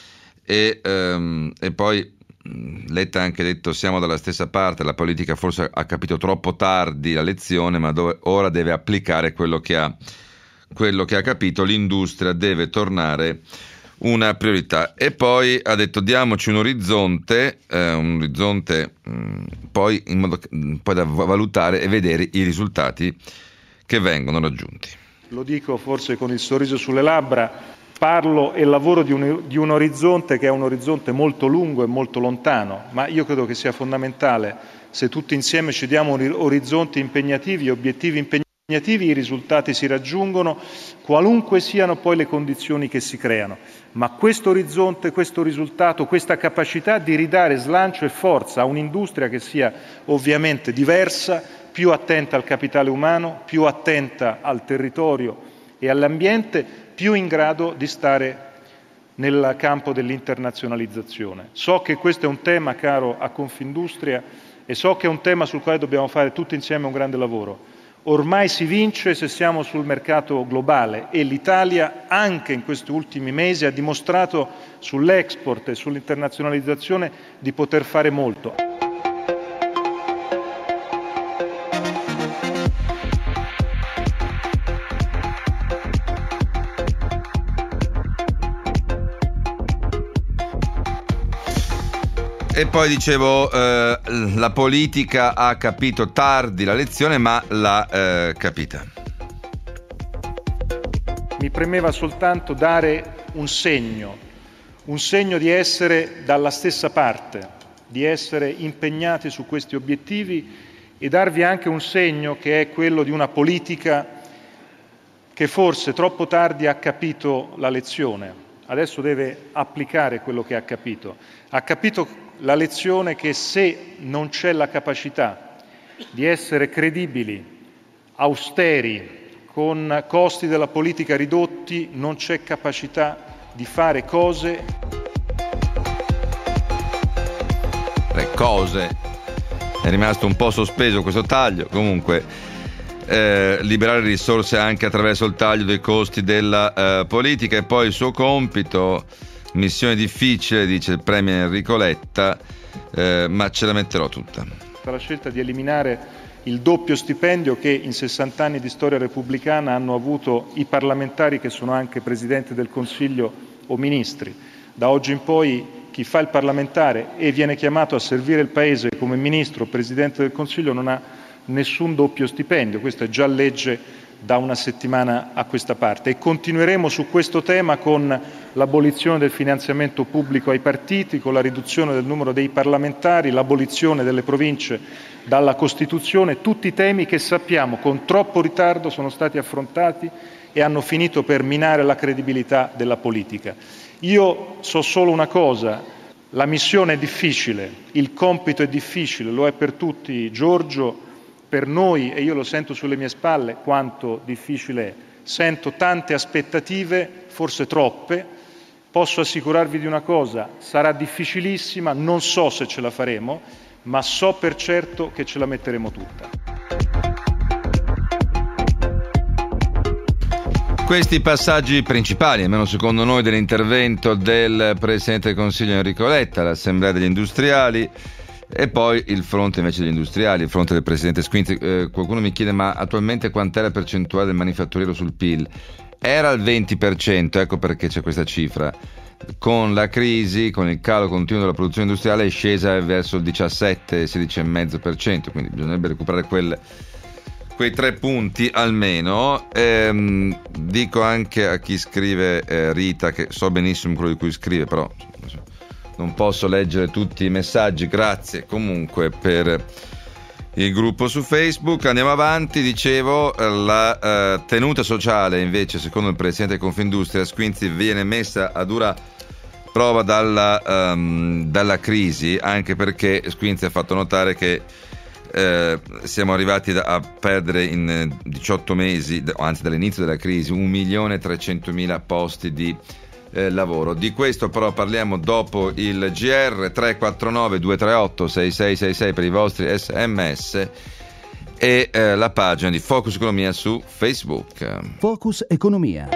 e, um, e poi Letta ha anche detto: siamo dalla stessa parte, la politica forse ha capito troppo tardi la lezione, ma dove, ora deve applicare quello che ha quello che ha capito, l'industria deve tornare una priorità. E poi ha detto: diamoci un orizzonte, eh, un orizzonte mh, poi, in modo, poi da valutare e vedere i risultati che vengono raggiunti. Lo dico forse con il sorriso sulle labbra, parlo e lavoro di un, di un orizzonte che è un orizzonte molto lungo e molto lontano, ma io credo che sia fondamentale, se tutti insieme ci diamo orizzonti impegnativi, obiettivi impegnativi, i risultati si raggiungono, qualunque siano poi le condizioni che si creano. Ma questo orizzonte, questo risultato, questa capacità di ridare slancio e forza a un'industria che sia ovviamente diversa, più attenta al capitale umano, più attenta al territorio e all'ambiente, più in grado di stare nel campo dell'internazionalizzazione. So che questo è un tema caro a Confindustria e so che è un tema sul quale dobbiamo fare tutti insieme un grande lavoro. Ormai si vince se siamo sul mercato globale e l'Italia anche in questi ultimi mesi ha dimostrato sull'export e sull'internazionalizzazione di poter fare molto. E poi dicevo, eh, la politica ha capito tardi la lezione, ma l'ha eh, capita. Mi premeva soltanto dare un segno, un segno di essere dalla stessa parte, di essere impegnati su questi obiettivi e darvi anche un segno che è quello di una politica che forse troppo tardi ha capito la lezione. Adesso deve applicare quello che ha capito. Ha capito la lezione che se non c'è la capacità di essere credibili, austeri, con costi della politica ridotti, non c'è capacità di fare cose. Le cose. È rimasto un po' sospeso questo taglio, comunque eh, liberare risorse anche attraverso il taglio dei costi della eh, politica e poi il suo compito. Missione difficile, dice il premier Enrico Letta, eh, ma ce la metterò tutta. La scelta di eliminare il doppio stipendio che in sessanta anni di storia repubblicana hanno avuto i parlamentari che sono anche Presidente del Consiglio o Ministri. Da oggi in poi chi fa il parlamentare e viene chiamato a servire il Paese come Ministro o Presidente del Consiglio non ha nessun doppio stipendio, questo è già legge da una settimana a questa parte e continueremo su questo tema con l'abolizione del finanziamento pubblico ai partiti, con la riduzione del numero dei parlamentari, l'abolizione delle province dalla Costituzione, tutti temi che sappiamo con troppo ritardo sono stati affrontati e hanno finito per minare la credibilità della politica. Io so solo una cosa, la missione è difficile, il compito è difficile, lo è per tutti, Giorgio, per noi, e io lo sento sulle mie spalle, quanto difficile è. Sento tante aspettative, forse troppe. Posso assicurarvi di una cosa, sarà difficilissima, non so se ce la faremo, ma so per certo che ce la metteremo tutta. Questi passaggi principali, almeno secondo noi, dell'intervento del Presidente del Consiglio Enrico Letta all'Assemblea degli Industriali. E poi il fronte invece degli industriali, il fronte del Presidente Squinzi. Eh, qualcuno mi chiede ma attualmente quant'è la percentuale del manifatturiero sul P I L? Era al venti per cento, ecco perché c'è questa cifra. Con la crisi, con il calo continuo della produzione industriale è scesa verso il diciassette sedici virgola cinque per cento, quindi bisognerebbe recuperare quel, quei tre punti almeno. Ehm, dico anche a chi scrive, eh, Rita, che so benissimo quello di cui scrive, però non posso leggere tutti i messaggi, grazie comunque per il gruppo su Facebook. Andiamo avanti, dicevo, la uh, tenuta sociale invece secondo il Presidente Confindustria Squinzi viene messa a dura prova dalla, um, dalla crisi, anche perché Squinzi ha fatto notare che eh, siamo arrivati da, a perdere in diciotto mesi, anzi dall'inizio della crisi, un milione trecentomila posti di Eh, lavoro. Di questo però parliamo dopo il G R. Tre quattro nove due tre otto sei sei sei sei per i vostri sms e eh, la pagina di Focus Economia su Facebook. Focus Economia.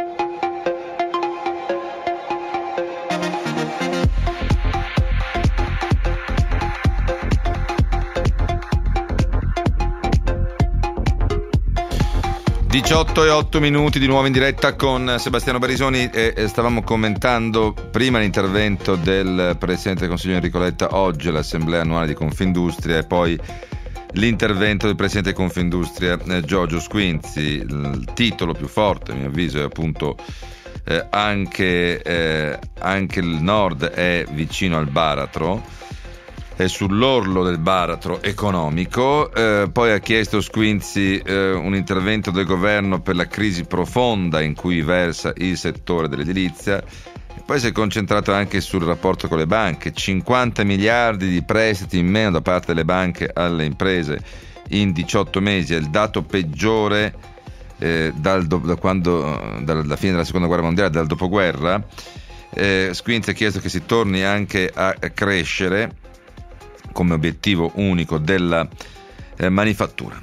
diciotto e otto minuti di nuovo in diretta con Sebastiano Barisoni e, e stavamo commentando prima l'intervento del Presidente del Consiglio Enrico Letta oggi all'Assemblea annuale di Confindustria e poi l'intervento del Presidente di Confindustria eh, Giorgio Squinzi. Il titolo più forte a mio avviso è appunto eh, anche, eh, anche il Nord è vicino al baratro, è sull'orlo del baratro economico. Eh, poi ha chiesto Squinzi eh, un intervento del governo per la crisi profonda in cui versa il settore dell'edilizia e poi si è concentrato anche sul rapporto con le banche. Cinquanta miliardi di prestiti in meno da parte delle banche alle imprese in diciotto mesi, è il dato peggiore eh, dal do, da quando, dalla fine della seconda guerra mondiale, dal dopoguerra. Eh, Squinzi ha chiesto che si torni anche a crescere come obiettivo unico della eh, manifattura.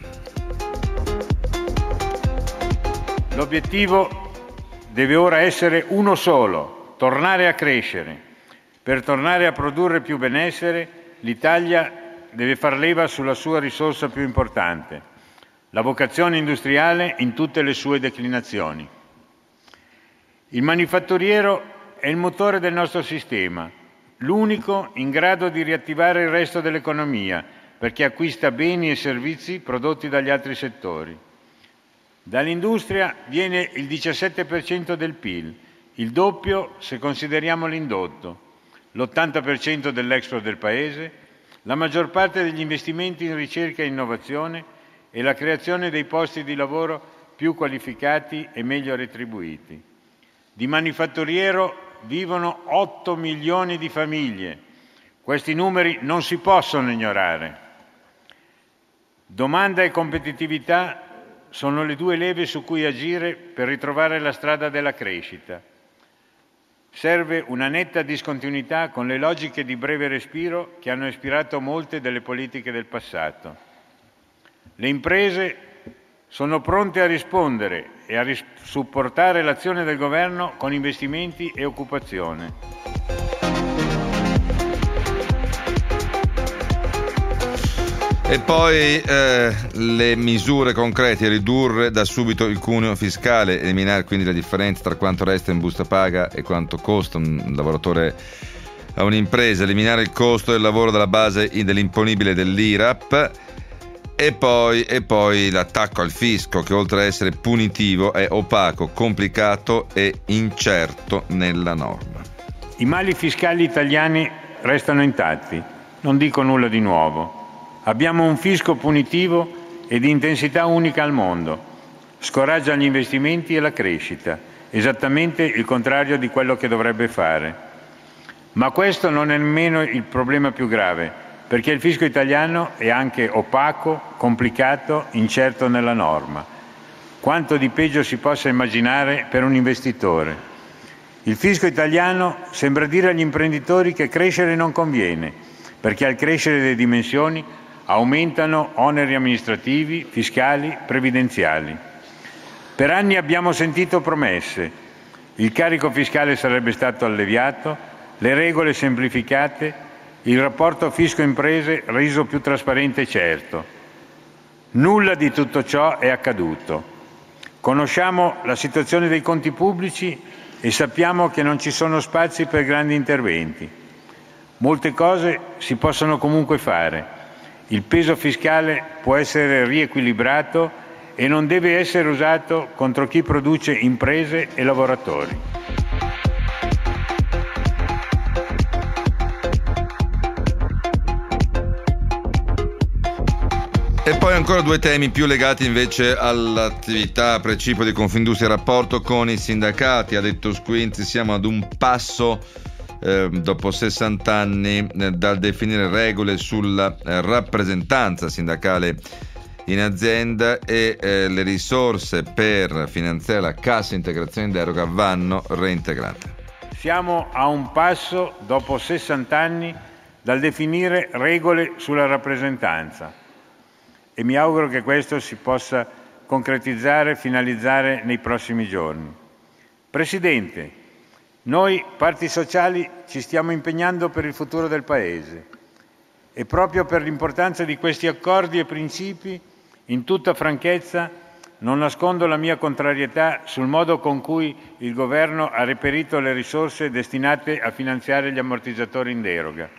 L'obiettivo deve ora essere uno solo: tornare a crescere. Per tornare a produrre più benessere, l'Italia deve far leva sulla sua risorsa più importante, la vocazione industriale in tutte le sue declinazioni. Il manifatturiero è il motore del nostro sistema, l'unico in grado di riattivare il resto dell'economia, perché acquista beni e servizi prodotti dagli altri settori. Dall'industria viene il diciassette per cento del P I L, il doppio se consideriamo l'indotto, l'ottanta per cento dell'export del Paese, la maggior parte degli investimenti in ricerca e innovazione e la creazione dei posti di lavoro più qualificati e meglio retribuiti. Di manifatturiero vivono otto milioni di famiglie. Questi numeri non si possono ignorare. Domanda e competitività sono le due leve su cui agire per ritrovare la strada della crescita. Serve una netta discontinuità con le logiche di breve respiro che hanno ispirato molte delle politiche del passato. Le imprese sono pronte a rispondere e a ris- supportare l'azione del governo con investimenti e occupazione. E poi eh, le misure concrete: ridurre da subito il cuneo fiscale, eliminare quindi la differenza tra quanto resta in busta paga e quanto costa un lavoratore a un'impresa, eliminare il costo del lavoro dalla base dell'imponibile dell'I R A P. E poi, e poi l'attacco al fisco, che oltre a essere punitivo è opaco, complicato e incerto nella norma. I mali fiscali italiani restano intatti, non dico nulla di nuovo. Abbiamo un fisco punitivo e di intensità unica al mondo, scoraggia gli investimenti e la crescita, esattamente il contrario di quello che dovrebbe fare. Ma questo non è nemmeno il problema più grave, perché il fisco italiano è anche opaco, complicato, incerto nella norma. Quanto di peggio si possa immaginare per un investitore. Il fisco italiano sembra dire agli imprenditori che crescere non conviene, perché al crescere le dimensioni aumentano oneri amministrativi, fiscali, previdenziali. Per anni abbiamo sentito promesse. Il carico fiscale sarebbe stato alleviato, le regole semplificate, il rapporto fisco-imprese reso più trasparente e certo. Nulla di tutto ciò è accaduto. Conosciamo la situazione dei conti pubblici e sappiamo che non ci sono spazi per grandi interventi. Molte cose si possono comunque fare. Il peso fiscale può essere riequilibrato e non deve essere usato contro chi produce imprese e lavoratori. E poi ancora due temi più legati invece all'attività precipua di Confindustria e rapporto con i sindacati. Ha detto Squinzi: siamo ad un passo eh, dopo sessanta anni eh, dal definire regole sulla eh, rappresentanza sindacale in azienda e eh, le risorse per finanziare la cassa integrazione in deroga vanno reintegrate. Siamo a un passo dopo sessanta anni dal definire regole sulla rappresentanza. E mi auguro che questo si possa concretizzare e finalizzare nei prossimi giorni. Presidente, noi parti sociali ci stiamo impegnando per il futuro del Paese e proprio per l'importanza di questi accordi e principi, in tutta franchezza, non nascondo la mia contrarietà sul modo con cui il Governo ha reperito le risorse destinate a finanziare gli ammortizzatori in deroga.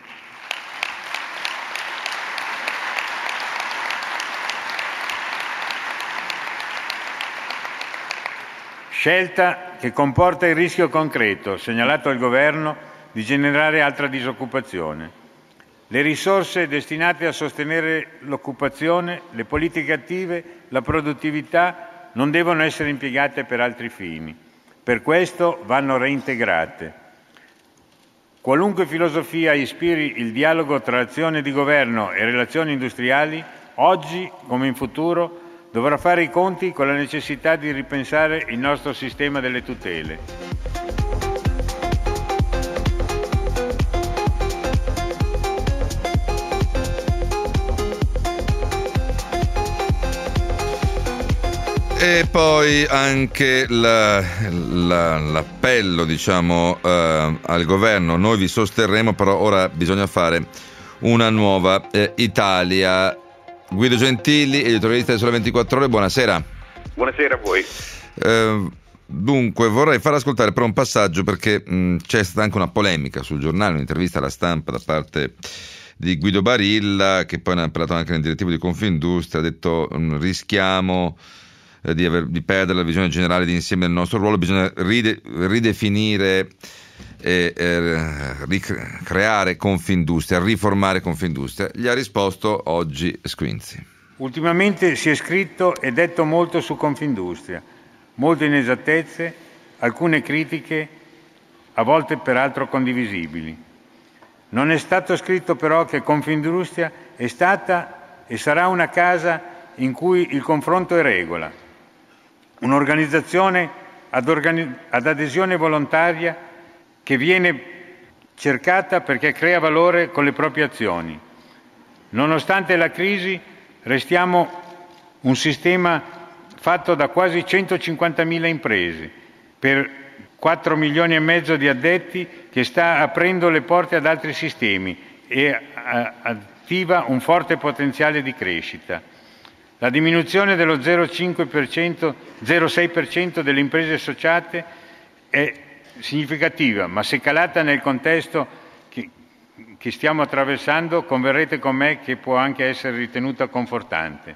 Scelta che comporta il rischio concreto, segnalato al Governo, di generare altra disoccupazione. Le risorse destinate a sostenere l'occupazione, le politiche attive, la produttività non devono essere impiegate per altri fini. Per questo vanno reintegrate. Qualunque filosofia ispiri il dialogo tra azione di governo e relazioni industriali, oggi come in futuro, dovrà fare i conti con la necessità di ripensare il nostro sistema delle tutele. E poi anche la, la, l'appello, diciamo, eh, al governo: noi vi sosterremo, però ora bisogna fare una nuova eh, Italia. Guido Gentili, editorialista del Sole ventiquattro Ore, buonasera. Buonasera a voi. Eh, dunque, vorrei far ascoltare però un passaggio, perché mh, c'è stata anche una polemica sul giornale, un'intervista alla Stampa da parte di Guido Barilla, che poi ne ha parlato anche nel direttivo di Confindustria. Ha detto mh, rischiamo Di, aver, di perdere la visione generale di insieme del nostro ruolo, bisogna ride, ridefinire e eh, ricreare Confindustria, riformare Confindustria. Gli ha risposto oggi Squinzi. Ultimamente si è scritto e detto molto su Confindustria, molte inesattezze, alcune critiche, a volte peraltro condivisibili. Non è stato scritto però che Confindustria è stata e sarà una casa in cui il confronto è regola, un'organizzazione ad, organi- ad adesione volontaria che viene cercata perché crea valore con le proprie azioni. Nonostante la crisi, restiamo un sistema fatto da quasi centocinquantamila imprese, per quattro milioni e mezzo di addetti, che sta aprendo le porte ad altri sistemi e a- attiva un forte potenziale di crescita. La diminuzione dello zero virgola cinque per cento, zero virgola sei per cento delle imprese associate è significativa, ma se calata nel contesto che, che stiamo attraversando, converrete con me che può anche essere ritenuta confortante.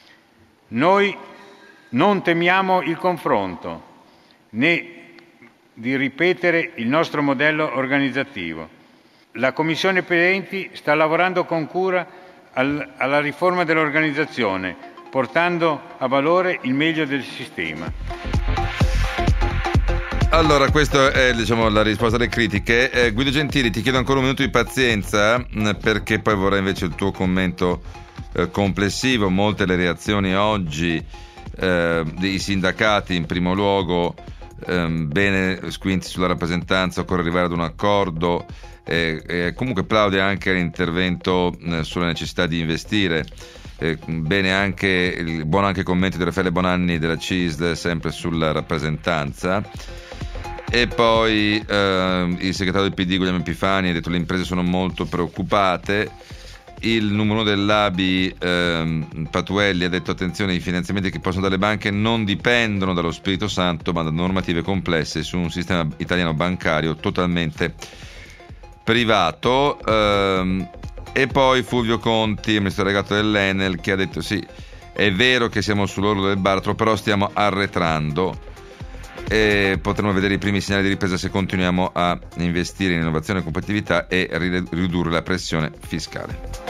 Noi non temiamo il confronto, né di ripetere il nostro modello organizzativo. La Commissione Pedenti sta lavorando con cura al, alla riforma dell'organizzazione, portando a valore il meglio del sistema. Allora, questa è, diciamo, la risposta alle critiche. Eh, Guido Gentili, ti chiedo ancora un minuto di pazienza, mh, perché poi vorrei invece il tuo commento eh, complessivo. Molte le reazioni oggi eh, dei sindacati, in primo luogo. Um, bene Squinzi sulla rappresentanza, occorre arrivare ad un accordo, eh, eh, comunque plaude anche l'intervento eh, sulla necessità di investire, eh, bene anche il buono anche commento di Raffaele Bonanni della C I S D sempre sulla rappresentanza. E poi eh, il segretario del P D Guglielmo Epifani ha detto che le imprese sono molto preoccupate. Il numero uno dell'A B I, ehm, Patuelli, ha detto attenzione, i finanziamenti che possono dare le banche non dipendono dallo Spirito Santo ma da normative complesse su un sistema italiano bancario totalmente privato. Ehm, e poi Fulvio Conti, il ministro delegato dell'Enel, che ha detto sì, è vero che siamo sull'orlo del baratro, però stiamo arretrando e potremo vedere i primi segnali di ripresa se continuiamo a investire in innovazione e competitività e ridurre la pressione fiscale.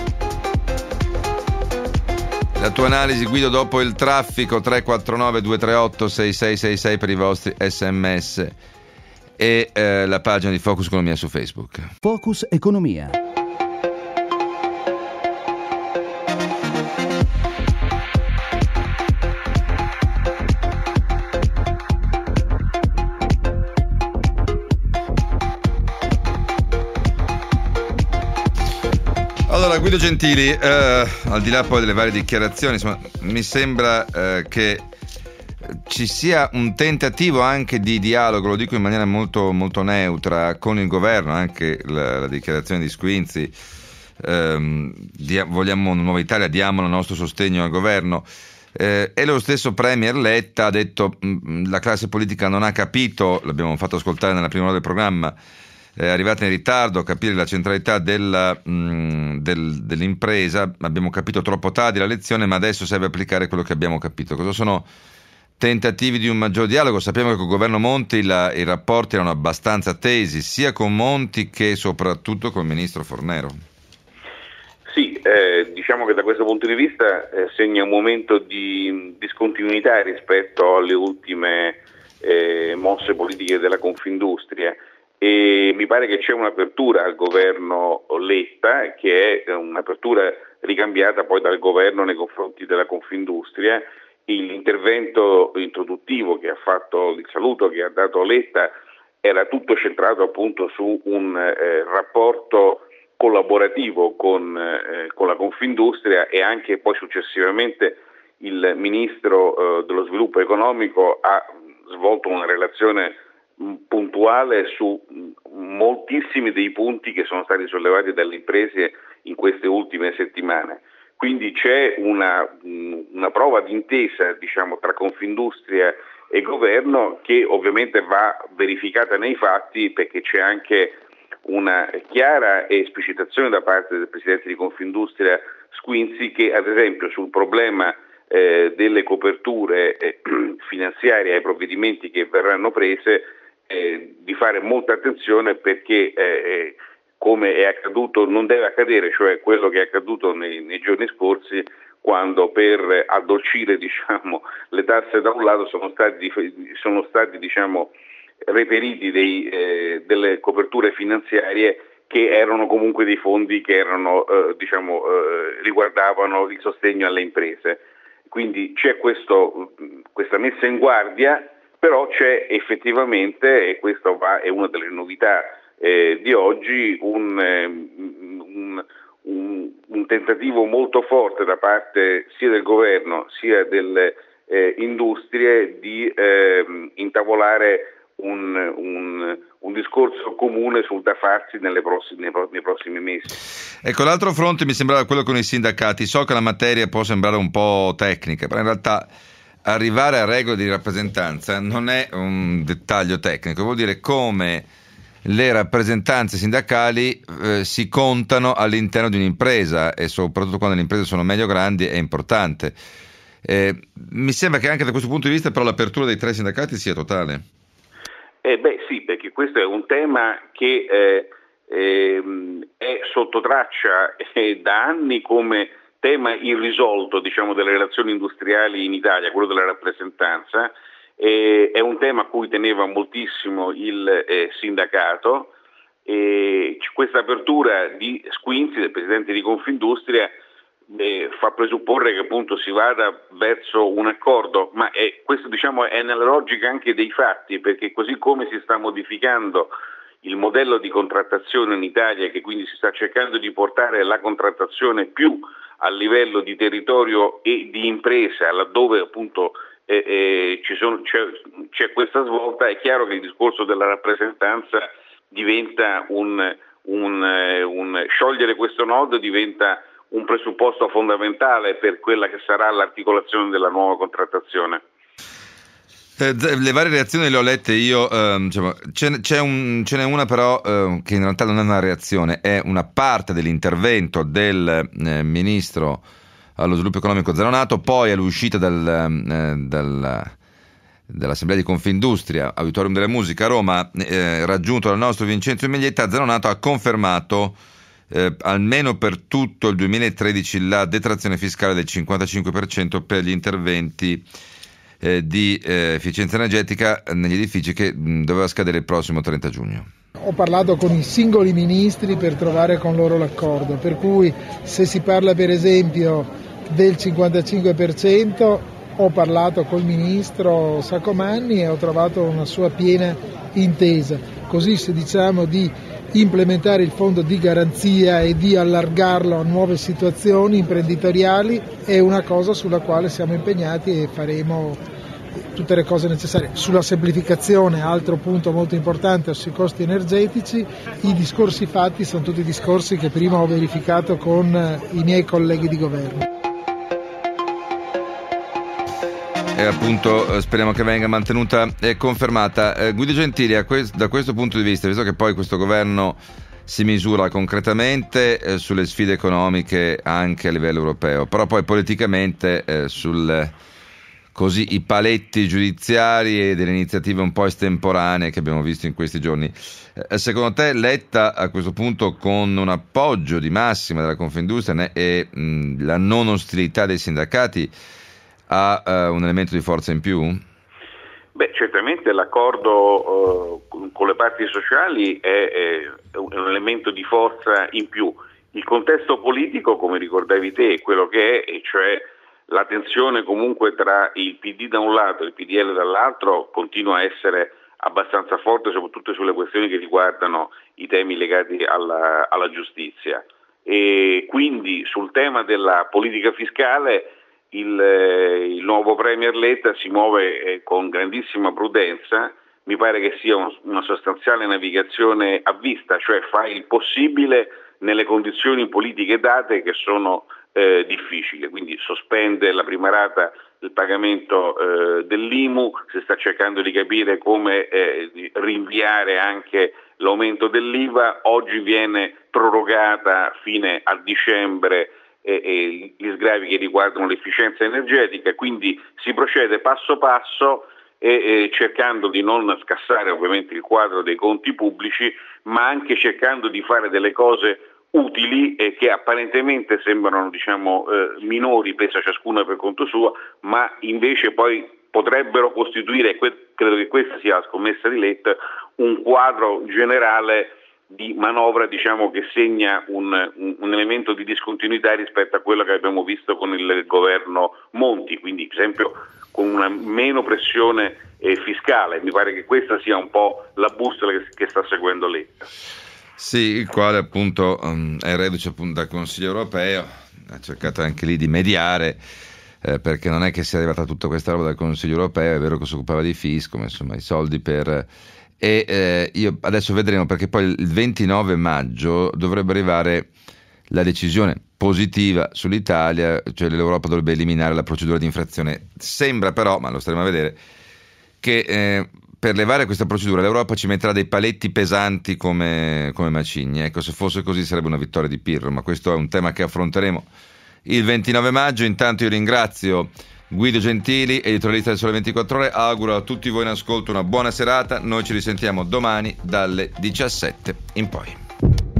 La tua analisi, Guido, dopo il traffico. Tre quattro nove due tre otto sei sei sei sei per i vostri sms e eh, la pagina di Focus Economia su Facebook. Focus Economia. Allora, Guido Gentili, eh, al di là poi delle varie dichiarazioni, insomma, mi sembra eh, che ci sia un tentativo anche di dialogo, lo dico in maniera molto, molto neutra, con il governo, anche la, la dichiarazione di Squinzi, ehm, dia, vogliamo una nuova Italia, diamo il nostro sostegno al governo. Eh, e lo stesso Premier Letta ha detto mh, la classe politica non ha capito, l'abbiamo fatto ascoltare nella prima ora del programma, è arrivata in ritardo a capire la centralità della, mh, del, dell'impresa, abbiamo capito troppo tardi la lezione, ma adesso serve applicare quello che abbiamo capito. Cosa sono tentativi di un maggior dialogo? Sappiamo che con il governo Monti la, i rapporti erano abbastanza tesi, sia con Monti che soprattutto col ministro Fornero. Sì, eh, diciamo che da questo punto di vista eh, segna un momento di discontinuità rispetto alle ultime eh, mosse politiche della Confindustria. E mi pare che c'è un'apertura al governo Letta, che è un'apertura ricambiata poi dal governo nei confronti della Confindustria. L'intervento introduttivo che ha fatto, il saluto che ha dato Letta, era tutto centrato appunto su un eh, rapporto collaborativo con, eh, con la Confindustria e anche poi successivamente il Ministro eh, dello Sviluppo Economico ha svolto una relazione mh, puntuale su mh, moltissimi dei punti che sono stati sollevati dalle imprese in queste ultime settimane. Quindi c'è una, mh, una prova d'intesa, diciamo, tra Confindustria e Governo che ovviamente va verificata nei fatti, perché c'è anche una chiara esplicitazione da parte del Presidente di Confindustria Squinzi che ad esempio sul problema eh, delle coperture eh, finanziarie ai provvedimenti che verranno prese eh, di fare molta attenzione, perché eh, come è accaduto non deve accadere, cioè quello che è accaduto nei, nei giorni scorsi, quando per addolcire, diciamo, le tasse da un lato sono stati, sono stati diciamo, reperiti dei, eh, delle coperture finanziarie che erano comunque dei fondi che erano, eh, diciamo, eh, riguardavano il sostegno alle imprese. Quindi c'è questo, questa messa in guardia, però c'è effettivamente, e questa va, è una delle novità eh, di oggi, un, eh, un Un, un tentativo molto forte da parte sia del governo sia delle eh, industrie di eh, intavolare un, un, un discorso comune sul da farsi nelle prossime, nei prossimi mesi. Ecco, l'altro fronte mi sembrava quello con i sindacati. So che la materia può sembrare un po' tecnica, però in realtà arrivare a regole di rappresentanza non è un dettaglio tecnico, vuol dire come le rappresentanze sindacali eh, si contano all'interno di un'impresa, e soprattutto quando le imprese sono medio grandi è importante. Eh, mi sembra che anche da questo punto di vista però l'apertura dei tre sindacati sia totale. Eh beh sì, perché questo è un tema che eh, eh, è sotto traccia eh, da anni come tema irrisolto, diciamo, delle relazioni industriali in Italia, quello della rappresentanza. Eh, è un tema a cui teneva moltissimo il eh, sindacato, e questa apertura di Squinzi, del Presidente di Confindustria, eh, fa presupporre che appunto si vada verso un accordo, ma è, questo diciamo è nella logica anche dei fatti, perché così come si sta modificando il modello di contrattazione in Italia, che quindi si sta cercando di portare la contrattazione più a livello di territorio e di impresa, laddove appunto Eh, eh, ci sono, c'è, c'è questa svolta, è chiaro che il discorso della rappresentanza diventa un, un, eh, un sciogliere questo nodo diventa un presupposto fondamentale per quella che sarà l'articolazione della nuova contrattazione. Eh, le varie reazioni le ho lette io, eh, diciamo, c'è, c'è un, ce n'è una però eh, che in realtà non è una reazione, è una parte dell'intervento del eh, ministro allo sviluppo economico Zanonato, poi all'uscita dal, eh, dal, dall'assemblea di Confindustria, Auditorium della Musica a Roma, eh, raggiunto dal nostro Vincenzo Miglietta, Zanonato ha confermato eh, almeno per tutto il duemilatredici la detrazione fiscale del cinquantacinque per cento per gli interventi eh, di eh, efficienza energetica negli edifici, che mh, doveva scadere il prossimo trenta giugno. Ho parlato con i singoli ministri per trovare con loro l'accordo, per cui se si parla per esempio del cinquantacinque per cento ho parlato col ministro Saccomanni e ho trovato una sua piena intesa. Così se diciamo di implementare il fondo di garanzia e di allargarlo a nuove situazioni imprenditoriali è una cosa sulla quale siamo impegnati e faremo tutte le cose necessarie. Sulla semplificazione, altro punto molto importante, sui costi energetici, i discorsi fatti sono tutti discorsi che prima ho verificato con i miei colleghi di governo. E appunto speriamo che venga mantenuta e confermata. Eh, Guido Gentili, a que- da questo punto di vista, visto che poi questo governo si misura concretamente eh, sulle sfide economiche anche a livello europeo, però poi politicamente eh, sul così i paletti giudiziari e delle iniziative un po' estemporanee che abbiamo visto in questi giorni, eh, secondo te Letta a questo punto, con un appoggio di massima della Confindustria e mh, la non ostilità dei sindacati, ha uh, un elemento di forza in più? Beh, certamente l'accordo uh, con le parti sociali è, è un elemento di forza in più. Il contesto politico, come ricordavi te, è quello che è, e cioè la tensione comunque tra il P D da un lato e il P D L dall'altro continua a essere abbastanza forte, soprattutto sulle questioni che riguardano i temi legati alla, alla giustizia. E quindi sul tema della politica fiscale il, eh, il nuovo Premier Letta si muove eh, con grandissima prudenza, mi pare che sia un, una sostanziale navigazione a vista, cioè fa il possibile nelle condizioni politiche date che sono eh, difficili, quindi sospende la prima rata del pagamento eh, dell'I M U, si sta cercando di capire come eh, di rinviare anche l'aumento dell'I V A, oggi viene prorogata fine a dicembre e, e gli sgravi che riguardano l'efficienza energetica, quindi si procede passo passo e, e cercando di non scassare ovviamente il quadro dei conti pubblici, ma anche cercando di fare delle cose utili e che apparentemente sembrano diciamo eh, minori, pesa ciascuna per conto suo, ma invece poi potrebbero costituire, credo che questa sia la scommessa di Letta, un quadro generale di manovra diciamo che segna un, un, un elemento di discontinuità rispetto a quello che abbiamo visto con il governo Monti, quindi per esempio con una meno pressione eh, fiscale. Mi pare che questa sia un po' la bussola che, che sta seguendo Letta. Sì, il quale appunto um, è reduce appunto dal Consiglio europeo, ha cercato anche lì di mediare, eh, perché non è che sia arrivata tutta questa roba dal Consiglio europeo, è vero che si occupava di fisco, ma insomma i soldi per... E eh, io adesso vedremo, perché poi il ventinove maggio dovrebbe arrivare la decisione positiva sull'Italia, cioè l'Europa dovrebbe eliminare la procedura di infrazione. Sembra però, ma lo staremo a vedere, che... Eh, per levare questa procedura l'Europa ci metterà dei paletti pesanti come, come macigni. Ecco, se fosse così sarebbe una vittoria di Pirro, ma questo è un tema che affronteremo il ventinove maggio. Intanto io ringrazio Guido Gentili, editorialista del Sole ventiquattro Ore, auguro a tutti voi in ascolto una buona serata, noi ci risentiamo domani dalle diciassette in poi.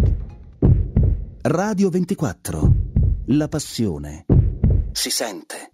Radio ventiquattro, la passione si sente.